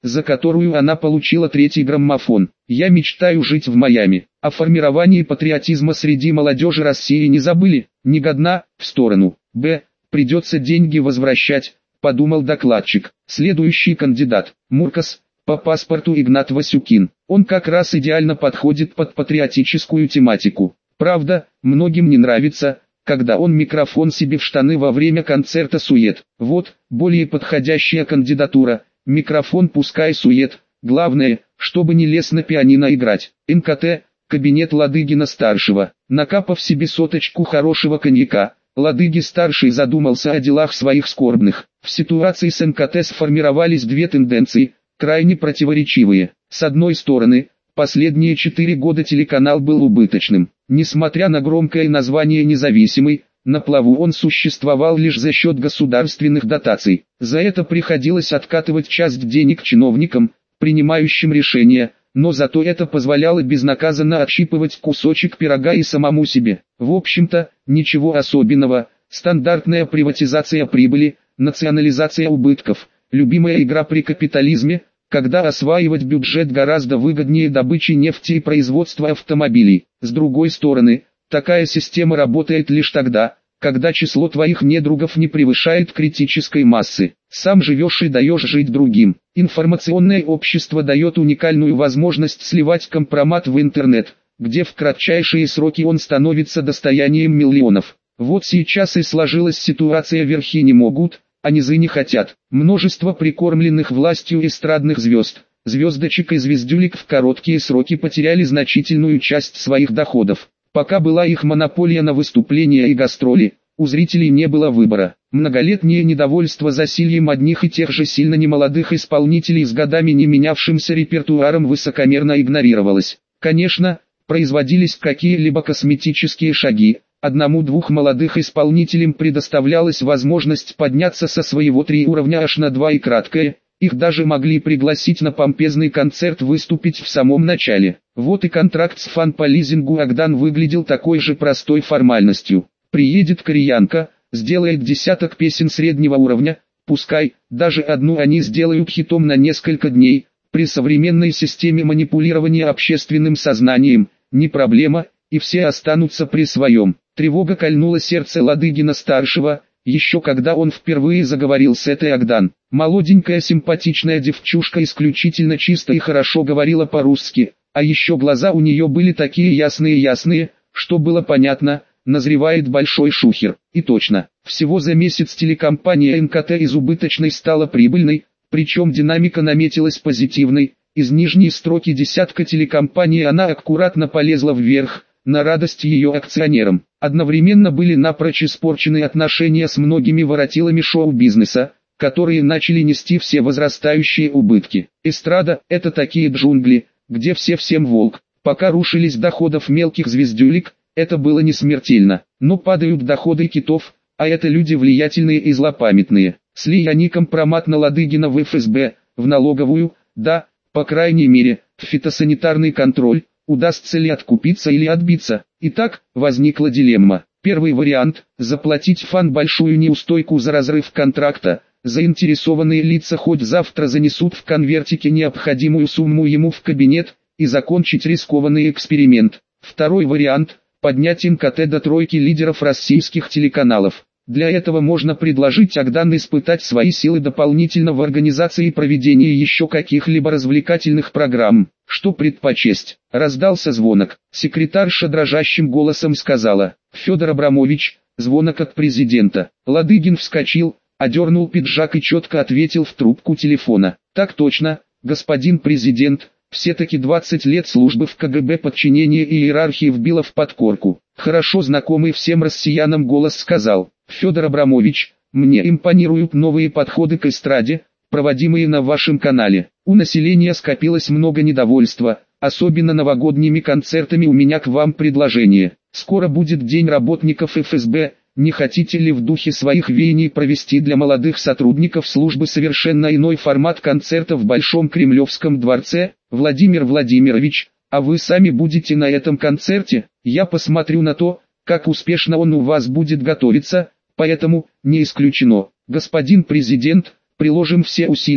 за которую она получила третий граммофон. Я мечтаю жить в Майами. О формировании патриотизма среди молодежи России не забыли, не годна, в сторону. Б. Придется деньги возвращать, подумал докладчик. Следующий кандидат. Муркас, по паспорту Игнат Васюкин. Он как раз идеально подходит под патриотическую тематику. Правда, многим не нравится, когда он микрофон себе в штаны во время концерта сует. Вот, более подходящая кандидатура. Микрофон пускай сует. Главное, чтобы не лез на пианино играть. НКТ, кабинет Ладыгина-старшего. Накапав себе соточку хорошего коньяка, Ладыги-старший задумался о делах своих скорбных. В ситуации с НКТ сформировались две тенденции, крайне противоречивые. С одной стороны, последние 4 года телеканал был убыточным. Несмотря на громкое название «независимый», на плаву он существовал лишь за счет государственных дотаций. За это приходилось откатывать часть денег чиновникам, принимающим решения, но зато это позволяло безнаказанно отщипывать кусочек пирога и самому себе. В общем-то, ничего особенного, стандартная приватизация прибыли, национализация убытков, любимая игра при капитализме, когда осваивать бюджет гораздо выгоднее добычи нефти и производства автомобилей. С другой стороны, такая система работает лишь тогда, когда число твоих недругов не превышает критической массы. Сам живешь и даешь жить другим. Информационное общество дает уникальную возможность сливать компромат в интернет, где в кратчайшие сроки он становится достоянием миллионов. Вот сейчас и сложилась ситуация: верхи не могут, а низы не хотят. Множество прикормленных властью эстрадных звезд, звездочек и звездюлек в короткие сроки потеряли значительную часть своих доходов. Пока была их монополия на выступления и гастроли, у зрителей не было выбора. Многолетнее недовольство засильем одних и тех же сильно немолодых исполнителей с годами не менявшимся репертуаром высокомерно игнорировалось. Конечно, производились какие-либо косметические шаги. Одному-двух молодых исполнителям предоставлялась возможность подняться со своего 3 уровня аж на 2 и краткое. Их даже могли пригласить на помпезный концерт выступить в самом начале. Вот и контракт с фан по лизингу Агдан выглядел такой же простой формальностью. Приедет кореянка, сделает десяток песен среднего уровня, пускай, даже одну они сделают хитом на несколько дней. При современной системе манипулирования общественным сознанием, не проблема, и все останутся при своем. Тревога кольнула сердце Ладыгина-старшего, еще когда он впервые заговорил с этой Агдан. Молоденькая симпатичная девчушка исключительно чисто и хорошо говорила по-русски, а еще глаза у нее были такие ясные, что было понятно, назревает большой шухер. И точно, всего за месяц телекомпания НКТ из убыточной стала прибыльной, причем динамика наметилась позитивной. Из нижней строки десятка телекомпаний она аккуратно полезла вверх, на радость ее акционерам. Одновременно были напрочь испорчены отношения с многими воротилами шоу-бизнеса, которые начали нести все возрастающие убытки. Эстрада – это такие джунгли, где все всем волк. Пока рушились доходов мелких звездюлек, это было не смертельно. Но падают доходы китов, а это люди влиятельные и злопамятные. Сли они компромат на Ладыгина в ФСБ, в налоговую, да, по крайней мере, в фитосанитарный контроль. Удастся ли откупиться или отбиться? Итак, возникла дилемма. Первый вариант – заплатить фан большую неустойку за разрыв контракта. Заинтересованные лица хоть завтра занесут в конвертике необходимую сумму ему в кабинет и закончить рискованный эксперимент. Второй вариант – поднять НКТ до тройки лидеров российских телеканалов. Для этого можно предложить Агдан испытать свои силы дополнительно в организации и проведении еще каких-либо развлекательных программ. Что предпочесть? Раздался звонок. Секретарша дрожащим голосом сказала: «Федор Абрамович, звонок от президента». Ладыгин вскочил, одернул пиджак и четко ответил в трубку телефона: «Так точно, господин президент, все-таки 20 лет службы в КГБ подчинения и иерархии вбило в подкорку». Хорошо знакомый всем россиянам голос сказал: «Федор Абрамович, мне импонируют новые подходы к эстраде, проводимые на вашем канале. У населения скопилось много недовольства, особенно новогодними концертами. У меня к вам предложение. Скоро будет День работников ФСБ, не хотите ли в духе своих веяний провести для молодых сотрудников службы совершенно иной формат концерта в Большом Кремлевском дворце? Владимир Владимирович, а вы сами будете на этом концерте? Я посмотрю на то, как успешно он у вас будет готовиться, поэтому, не исключено, господин президент, приложим все усилия,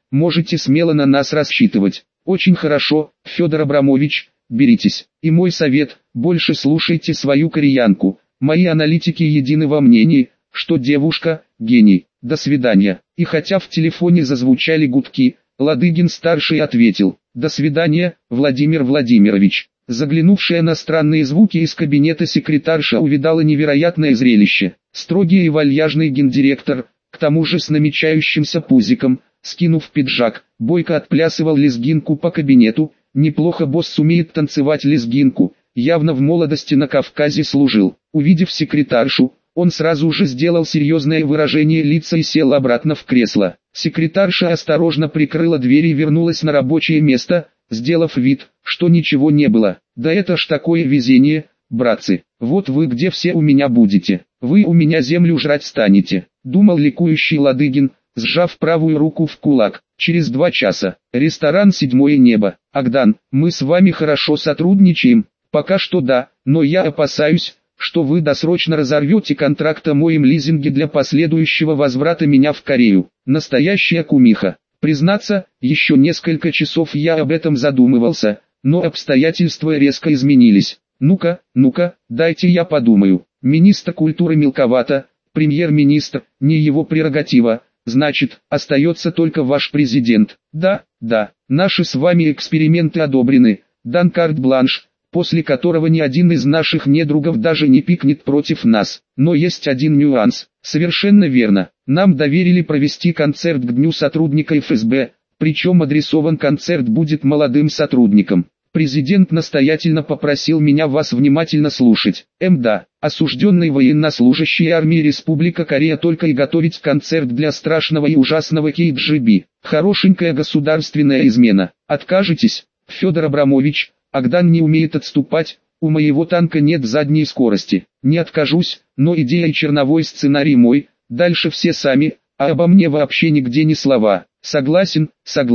можете смело на нас рассчитывать. Очень хорошо, Федор Абрамович, беритесь. И мой совет, больше слушайте свою кореянку. Мои аналитики едины во мнении, что девушка – гений. До свидания. И хотя в телефоне зазвучали гудки, Ладыгин-старший ответил: «До свидания, Владимир Владимирович». Заглянувшая на странные звуки из кабинета секретарша увидала невероятное зрелище. Строгий и вальяжный гендиректор, к тому же с намечающимся пузиком, скинув пиджак, бойко отплясывал лезгинку по кабинету. Неплохо босс умеет танцевать лезгинку, явно в молодости на Кавказе служил. Увидев секретаршу, он сразу же сделал серьезное выражение лица и сел обратно в кресло. Секретарша осторожно прикрыла дверь и вернулась на рабочее место, сделав вид, что ничего не было. «Да это ж такое везение, братцы, вот вы где все у меня будете, вы у меня землю жрать станете», думал ликующий Ладыгин, сжав правую руку в кулак. Через 2 часа. Ресторан «Седьмое небо». «Агдан, мы с вами хорошо сотрудничаем?» «Пока что да, но я опасаюсь, что вы досрочно разорвете контракт о моем лизинге для последующего возврата меня в Корею». Настоящая кумиха. Признаться, еще несколько часов я об этом задумывался, но обстоятельства резко изменились. Ну-ка, дайте я подумаю. Министр культуры мелковато, премьер-министр, не его прерогатива. Значит, остается только ваш президент. Да, наши с вами эксперименты одобрены. Дан карт-бланш, после которого ни один из наших недругов даже не пикнет против нас. Но есть один нюанс. Совершенно верно. Нам доверили провести концерт к Дню сотрудника ФСБ, причем адресован концерт будет молодым сотрудникам. Президент настоятельно попросил меня вас внимательно слушать. Да, осужденный военнослужащий армии Республика Корея только и готовить концерт для страшного и ужасного KGB. Хорошенькая государственная измена. Откажетесь, Федор Абрамович? Агдан не умеет отступать, у моего танка нет задней скорости. Не откажусь, но идея и черновой сценарий мой, дальше все сами, а обо мне вообще нигде ни слова. Согласен.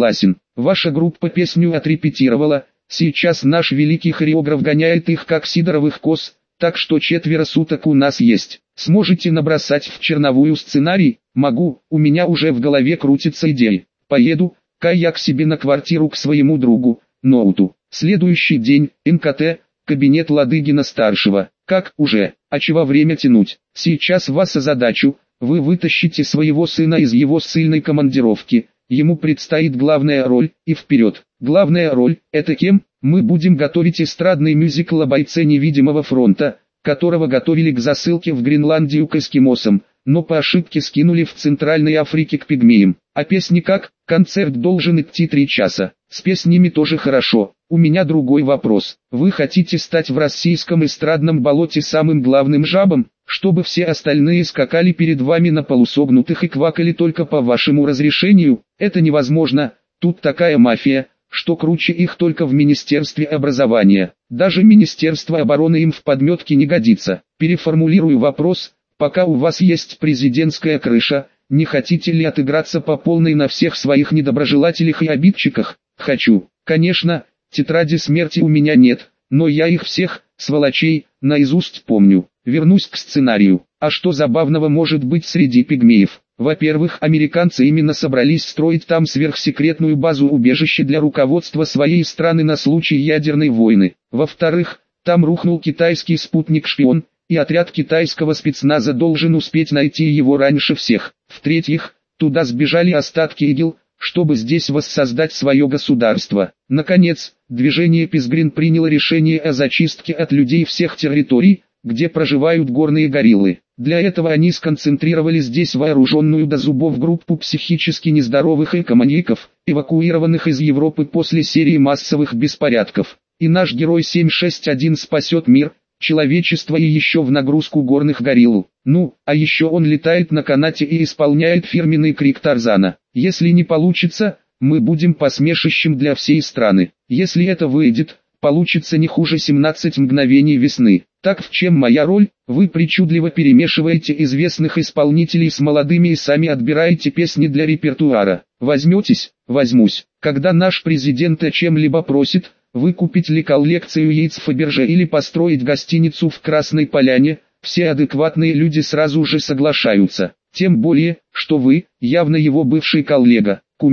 Ваша группа песню отрепетировала, сейчас наш великий хореограф гоняет их как сидоровых коз, так что 4 суток у нас есть. Сможете набросать в черновую сценарий? Могу, у меня уже в голове крутится идея. Поеду-ка я к себе на квартиру к своему другу, Ноуту. Следующий день, НКТ, кабинет Ладыгина-старшего. Как уже, а чего время тянуть? Сейчас вас озадачу, вы вытащите своего сына из его ссыльной командировки, ему предстоит главная роль, и вперед. Главная роль, это кем? Мы будем готовить эстрадный мюзикл о бойце невидимого фронта, которого готовили к засылке в Гренландию к эскимосам, но по ошибке скинули в Центральной Африке к пигмеям. А песни как? Концерт должен идти 3 часа. С песнями тоже хорошо. У меня другой вопрос. Вы хотите стать в российском эстрадном болоте самым главным жабом, чтобы все остальные скакали перед вами на полусогнутых и квакали только по вашему разрешению? Это невозможно. Тут такая мафия, что круче их только в Министерстве образования. Даже Министерство обороны им в подметке не годится. Переформулирую вопрос. Пока у вас есть президентская крыша, не хотите ли отыграться по полной на всех своих недоброжелателях и обидчиках? Хочу. Конечно, тетради смерти у меня нет, но я их всех, сволочей, наизусть помню. Вернусь к сценарию. А что забавного может быть среди пигмеев? Во-первых, американцы именно собрались строить там сверхсекретную базу убежища для руководства своей страны на случай ядерной войны. Во-вторых, там рухнул китайский спутник-шпион, и отряд китайского спецназа должен успеть найти его раньше всех. В-третьих, туда сбежали остатки ИГИЛ, чтобы здесь воссоздать свое государство. Наконец, движение Писгрин приняло решение о зачистке от людей всех территорий, где проживают горные гориллы. Для этого они сконцентрировали здесь вооруженную до зубов группу психически нездоровых эко-маньяков, эвакуированных из Европы после серии массовых беспорядков. И наш герой 761 спасет мир, человечество и еще в нагрузку горных гориллу. Ну, а еще он летает на канате и исполняет фирменный крик Тарзана. Если не получится, мы будем посмешищем для всей страны. Если это выйдет, получится не хуже 17 мгновений весны. Так в чем моя роль? Вы причудливо перемешиваете известных исполнителей с молодыми и сами отбираете песни для репертуара. Возьметесь? Возьмусь. Когда наш президент о чем-либо просит, выкупить ли коллекцию яиц Фаберже или построить гостиницу в Красной Поляне, все адекватные люди сразу же соглашаются. Тем более, что вы, явно его бывший коллега, кумиха.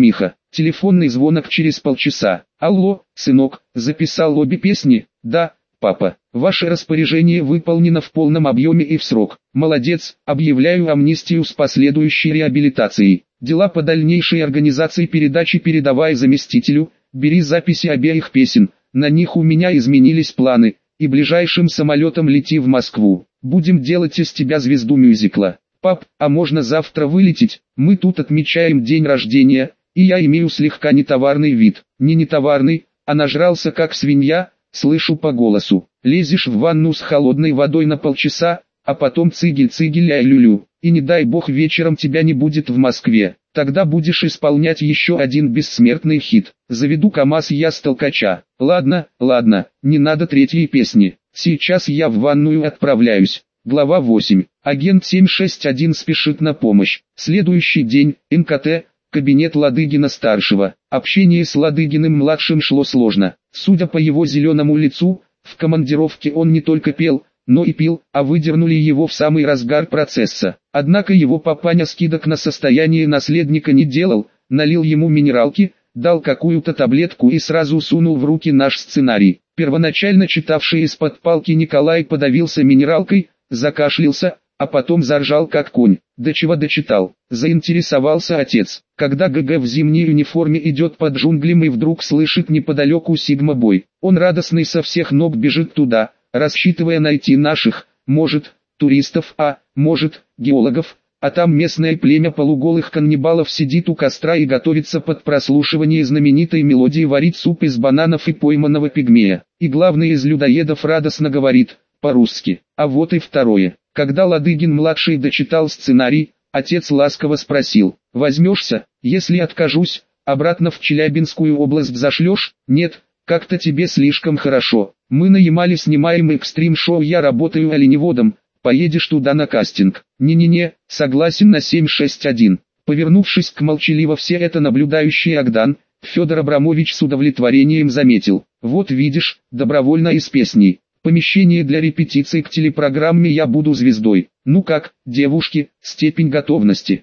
Телефонный звонок через полчаса. Алло, сынок, записал обе песни? Да, папа. Ваше распоряжение выполнено в полном объеме и в срок. Молодец, объявляю амнистию с последующей реабилитацией. Дела по дальнейшей организации передачи передавай заместителю, бери записи обеих песен, на них у меня изменились планы, и ближайшим самолетом лети в Москву. Будем делать из тебя звезду мюзикла. Пап, а можно завтра вылететь? Мы тут отмечаем день рождения, и я имею слегка нетоварный вид. Не нетоварный, а нажрался как свинья, слышу по голосу. Лезешь в ванну с холодной водой на полчаса, а потом цигель-цигель ай-лю-лю. И не дай бог вечером тебя не будет в Москве. Тогда будешь исполнять еще один бессмертный хит. Заведу КамАЗ я с толкача. Ладно, не надо третьей песни. Сейчас я в ванную отправляюсь. Глава 8. Агент 761 спешит на помощь. Следующий день. НКТ. Кабинет Ладыгина-старшего. Общение с Ладыгиным-младшим шло сложно. Судя по его зеленому лицу, в командировке он не только пел, но и пил, а выдернули его в самый разгар процесса. Однако его папаня скидок на состояние наследника не делал, налил ему минералки, дал какую-то таблетку и сразу сунул в руки наш сценарий. Первоначально читавший из-под палки Николай подавился минералкой, закашлялся, а потом заржал как конь. До чего дочитал, заинтересовался отец. Когда ГГ в зимней униформе идет под джунглям и вдруг слышит неподалеку сигма-бой, он радостный со всех ног бежит туда, рассчитывая найти наших, может, туристов, а, может, геологов, а там местное племя полуголых каннибалов сидит у костра и готовится под прослушивание знаменитой мелодии варить суп из бананов и пойманного пигмея. И главный из людоедов радостно говорит, по-русски. А вот и второе. Когда Ладыгин-младший дочитал сценарий, отец ласково спросил, возьмешься, если откажусь, обратно в Челябинскую область зашлешь? Нет, как-то тебе слишком хорошо. Мы на Ямале снимаем экстрим-шоу, я работаю оленеводом, поедешь туда на кастинг. Не-не-не, согласен на 761. Повернувшись к молчаливо все это наблюдающий Агдан, Федор Абрамович с удовлетворением заметил. Вот видишь, добровольно из песней. Помещение для репетиций к телепрограмме «Я буду звездой». Ну как, девушки, степень готовности?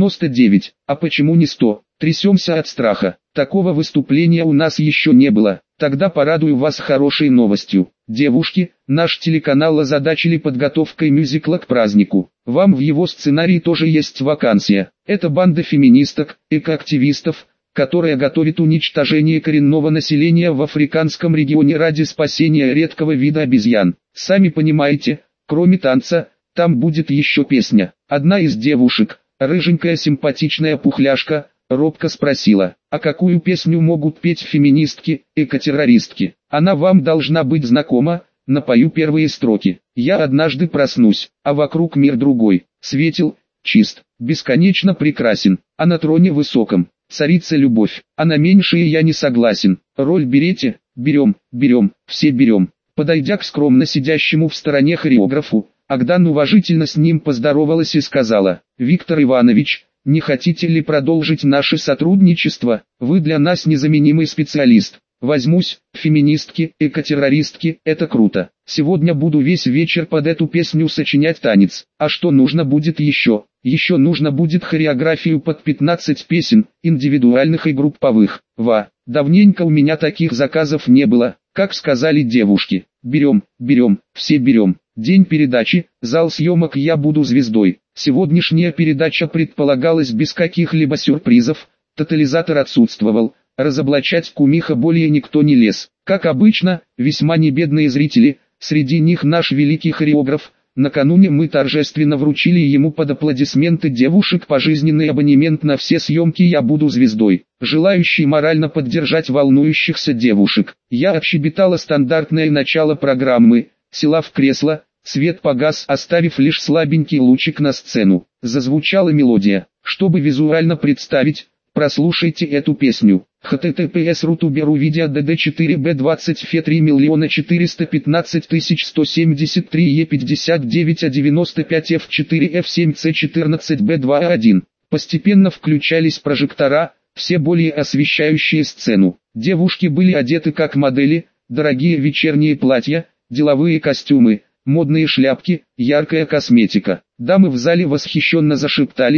99. А почему не 100? Трясемся от страха. Такого выступления у нас еще не было. Тогда порадую вас хорошей новостью. Девушки, наш телеканал озадачили подготовкой мюзикла к празднику. Вам в его сценарии тоже есть вакансия. Это банда феминисток, экоактивистов, которая готовит уничтожение коренного населения в африканском регионе ради спасения редкого вида обезьян. Сами понимаете, кроме танца, там будет еще песня. Одна из девушек, рыженькая симпатичная пухляшка, робко спросила, а какую песню могут петь феминистки, экотеррористки? Она вам должна быть знакома, напою первые строки. Я однажды проснусь, а вокруг мир другой, светел, чист, бесконечно прекрасен, а на троне высоком царица любовь, а на меньшее я не согласен. Роль берете? Берем, все берем. Подойдя к скромно сидящему в стороне хореографу, Агдан уважительно с ним поздоровалась и сказала, «Виктор Иванович, не хотите ли продолжить наше сотрудничество? Вы для нас незаменимый специалист. Возьмусь, феминистки, экотеррористки, это круто. Сегодня буду весь вечер под эту песню сочинять танец. А что нужно будет еще? Еще нужно будет хореографию под 15 песен, индивидуальных и групповых. Давненько у меня таких заказов не было, как сказали девушки. Берем, все берем. День передачи, зал съемок «Я буду звездой». Сегодняшняя передача предполагалась без каких-либо сюрпризов, тотализатор отсутствовал. Разоблачать кумиха более никто не лез. Как обычно, весьма небедные зрители, среди них наш великий хореограф. Накануне мы торжественно вручили ему под аплодисменты девушек пожизненный абонемент на все съемки «Я буду звездой». Желающий морально поддержать волнующихся девушек. Я отщебетала стандартное начало программы, села в кресло, свет погас, оставив лишь слабенький лучик на сцену. Зазвучала мелодия. Чтобы визуально представить, прослушайте эту песню. https://rutuber/video dd4b20 fe3414159a95f4f7c14b2a1. Постепенно включались прожектора, все более освещающие сцену. Девушки были одеты как модели, дорогие вечерние платья, деловые костюмы, модные шляпки, яркая косметика. Дамы в зале восхищенно зашептались,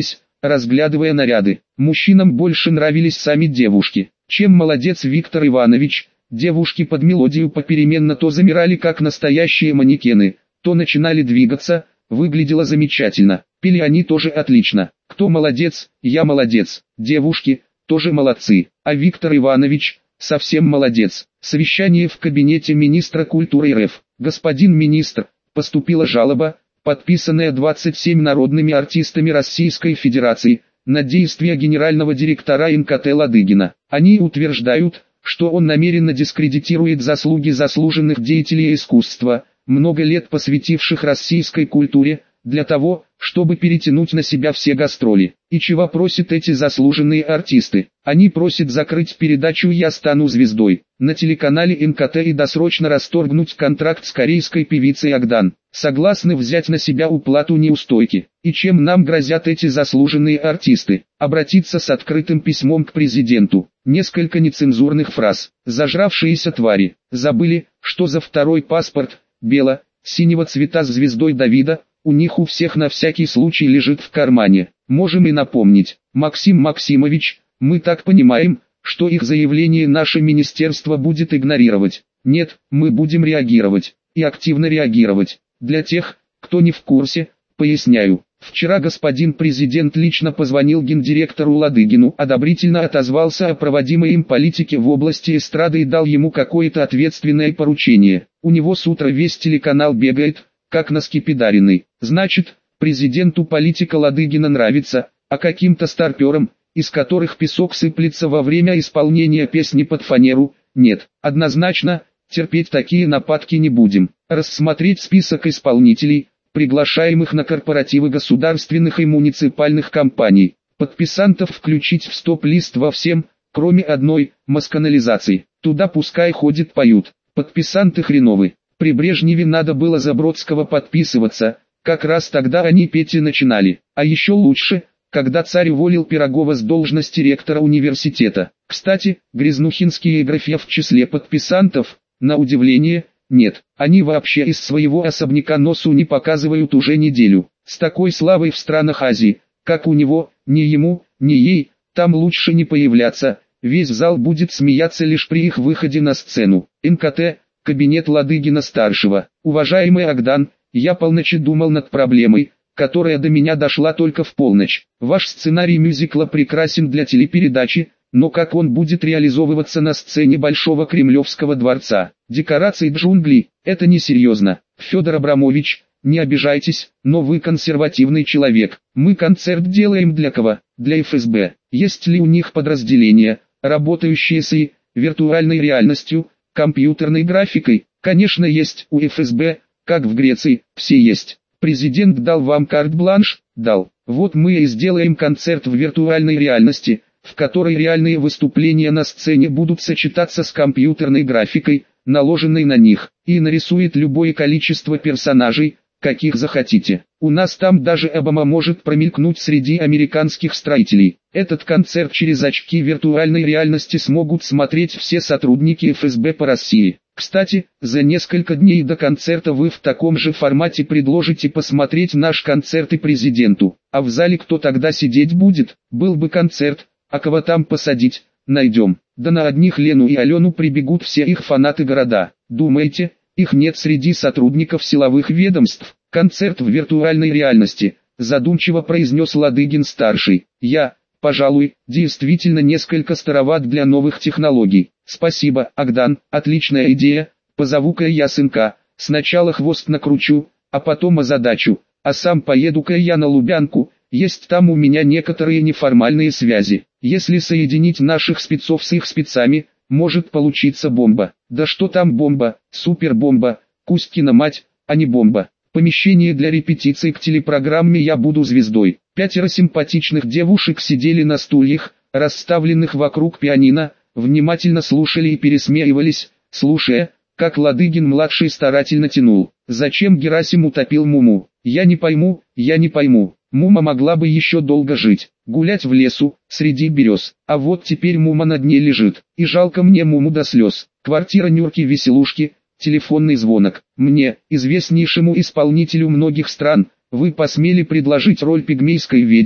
разглядывая наряды. Мужчинам больше нравились сами девушки. Чем молодец Виктор Иванович, девушки под мелодию попеременно то замирали как настоящие манекены, то начинали двигаться, выглядело замечательно. Пели они тоже отлично. Кто молодец? Я молодец. Девушки тоже молодцы. А Виктор Иванович совсем молодец. Совещание в кабинете министра культуры РФ. Господин министр, поступила жалоба, подписанная 27 народными артистами Российской Федерации, на действия генерального директора НКТ Ладыгина. Они утверждают, что он намеренно дискредитирует заслуги заслуженных деятелей искусства, много лет посвятивших российской культуре, для того, чтобы перетянуть на себя все гастроли. И чего просят эти заслуженные артисты? Они просят закрыть передачу «Я стану звездой» на телеканале НКТ и досрочно расторгнуть контракт с корейской певицей Агдан. Согласны взять на себя уплату неустойки. И чем нам грозят эти заслуженные артисты? Обратиться с открытым письмом к президенту. Несколько нецензурных фраз. Зажравшиеся твари. Забыли, что за второй паспорт, бело-синего цвета с звездой Давида, у них у всех на всякий случай лежит в кармане. Можем и напомнить. Максим Максимович, мы так понимаем, что их заявление наше министерство будет игнорировать. Нет, мы будем реагировать. И активно реагировать. Для тех, кто не в курсе, поясняю. Вчера господин президент лично позвонил гендиректору Ладыгину, одобрительно отозвался о проводимой им политике в области эстрады и дал ему какое-то ответственное поручение. У него с утра весь телеканал бегает, как наскепидаренный. Значит, президенту политика Ладыгина нравится, а каким-то старперам, из которых песок сыплется во время исполнения песни под фанеру, нет. Однозначно, терпеть такие нападки не будем. Рассмотреть список исполнителей, приглашаемых на корпоративы государственных и муниципальных компаний. Подписантов включить в стоп-лист во всем, кроме одной, москанализации. Туда пускай ходят поют. Подписанты хреновы. При Брежневе надо было за Бродского подписываться, как раз тогда они петь и начинали. А еще лучше, когда царь уволил Пирогова с должности ректора университета. Кстати, Грязнухинские и Графья в числе подписантов, на удивление, нет. Они вообще из своего особняка носу не показывают уже неделю. С такой славой в странах Азии, как у него, ни ему, ни ей, там лучше не появляться. Весь зал будет смеяться лишь при их выходе на сцену. НКТ, кабинет Ладыгина-старшего. Уважаемый Агдан, я полночи думал над проблемой, которая до меня дошла только в полночь. Ваш сценарий мюзикла прекрасен для телепередачи, но как он будет реализовываться на сцене Большого Кремлевского дворца? Декорации джунглей, это несерьезно. Федор Абрамович, не обижайтесь, но вы консервативный человек. Мы концерт делаем для кого? Для ФСБ. Есть ли у них подразделения, работающие с виртуальной реальностью, компьютерной графикой? Конечно есть, у ФСБ, как в Греции, все есть. Президент дал вам карт-бланш? Дал. Вот мы и сделаем концерт в виртуальной реальности, в которой реальные выступления на сцене будут сочетаться с компьютерной графикой, наложенной на них, и нарисует любое количество персонажей, каких захотите. У нас там даже Обама может промелькнуть среди американских строителей. Этот концерт через очки виртуальной реальности смогут смотреть все сотрудники ФСБ по России. Кстати, за несколько дней до концерта вы в таком же формате предложите посмотреть наш концерт и президенту. А в зале кто тогда сидеть будет? Был бы концерт, а кого там посадить? Найдем. Да на одних Лену и Алену прибегут все их фанаты города. Думаете, их нет среди сотрудников силовых ведомств? Концерт в виртуальной реальности, задумчиво произнес Ладыгин-старший. Я, пожалуй, действительно несколько староват для новых технологий. Спасибо, Агдан, отличная идея. Позову-ка я сынка, сначала хвост накручу, а потом озадачу, а сам поеду-ка я на Лубянку. Есть там у меня некоторые неформальные связи. Если соединить наших спецов с их спецами, может получиться бомба. Да что там бомба, супербомба, Кузькина мать, а не бомба. Помещение для репетиций к телепрограмме «Я буду звездой». 5 симпатичных девушек сидели на стульях, расставленных вокруг пианино, внимательно слушали и пересмеивались, слушая, как Ладыгин-младший старательно тянул. Зачем Герасим утопил Муму? Я не пойму, я не пойму. Мума могла бы еще долго жить, гулять в лесу, среди берез. А вот теперь Мума на дне лежит, и жалко мне Муму до слез. Квартира Нюрки-веселушки, телефонный звонок. Мне, известнейшему исполнителю многих стран, вы посмели предложить роль пигмейской ведьмы.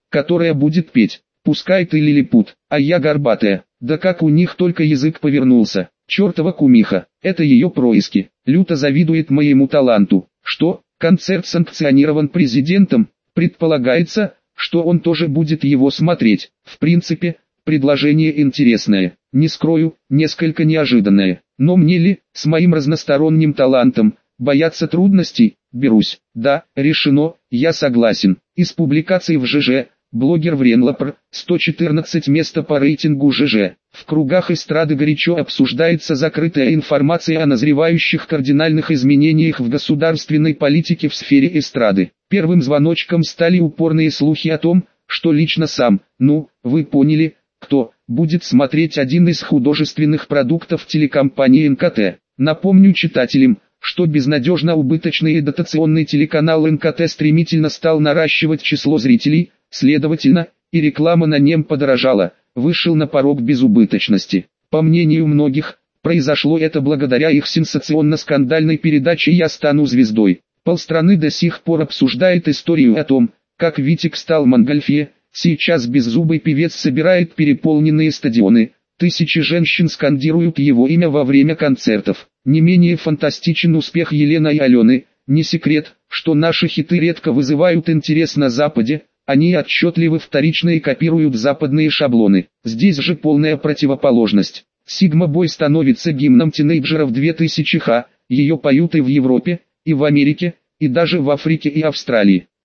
которая будет петь. Пускай ты лилипут, а я горбатая. Да как у них только язык повернулся. Чертова кумиха, это ее происки. Люто завидует моему таланту. Что, концерт санкционирован президентом? Предполагается, что он тоже будет его смотреть. В принципе, предложение интересное. Не скрою, несколько неожиданное. Но мне ли, с моим разносторонним талантом, бояться трудностей? Берусь. Да, решено, я согласен. Из публикаций в ЖЖ. Блогер Вренлопр, 114 место по рейтингу ЖЖ. В кругах эстрады горячо обсуждается закрытая информация о назревающих кардинальных изменениях в государственной политике в сфере эстрады. Первым звоночком стали упорные слухи о том, что лично сам, вы поняли, кто, будет смотреть один из художественных продуктов телекомпании НКТ. Напомню читателям, что безнадежно убыточный и дотационный телеканал НКТ стремительно стал наращивать число зрителей, следовательно, и реклама на нем подорожала, вышел на порог безубыточности. По мнению многих, произошло это благодаря их сенсационно-скандальной передаче «Я стану звездой». Полстраны до сих пор обсуждает историю о том, как Витек стал Монгольфье. Сейчас беззубый певец собирает переполненные стадионы, тысячи женщин скандируют его имя во время концертов. Не менее фантастичен успех Елены и Алены. Не секрет, что наши хиты редко вызывают интерес на Западе, они отчетливо вторично и копируют западные шаблоны. Здесь же полная противоположность. Sigma Boy становится гимном тинейджеров 2000-х, ее поют и в Европе, и в Америке, и даже в Африке и Австралии.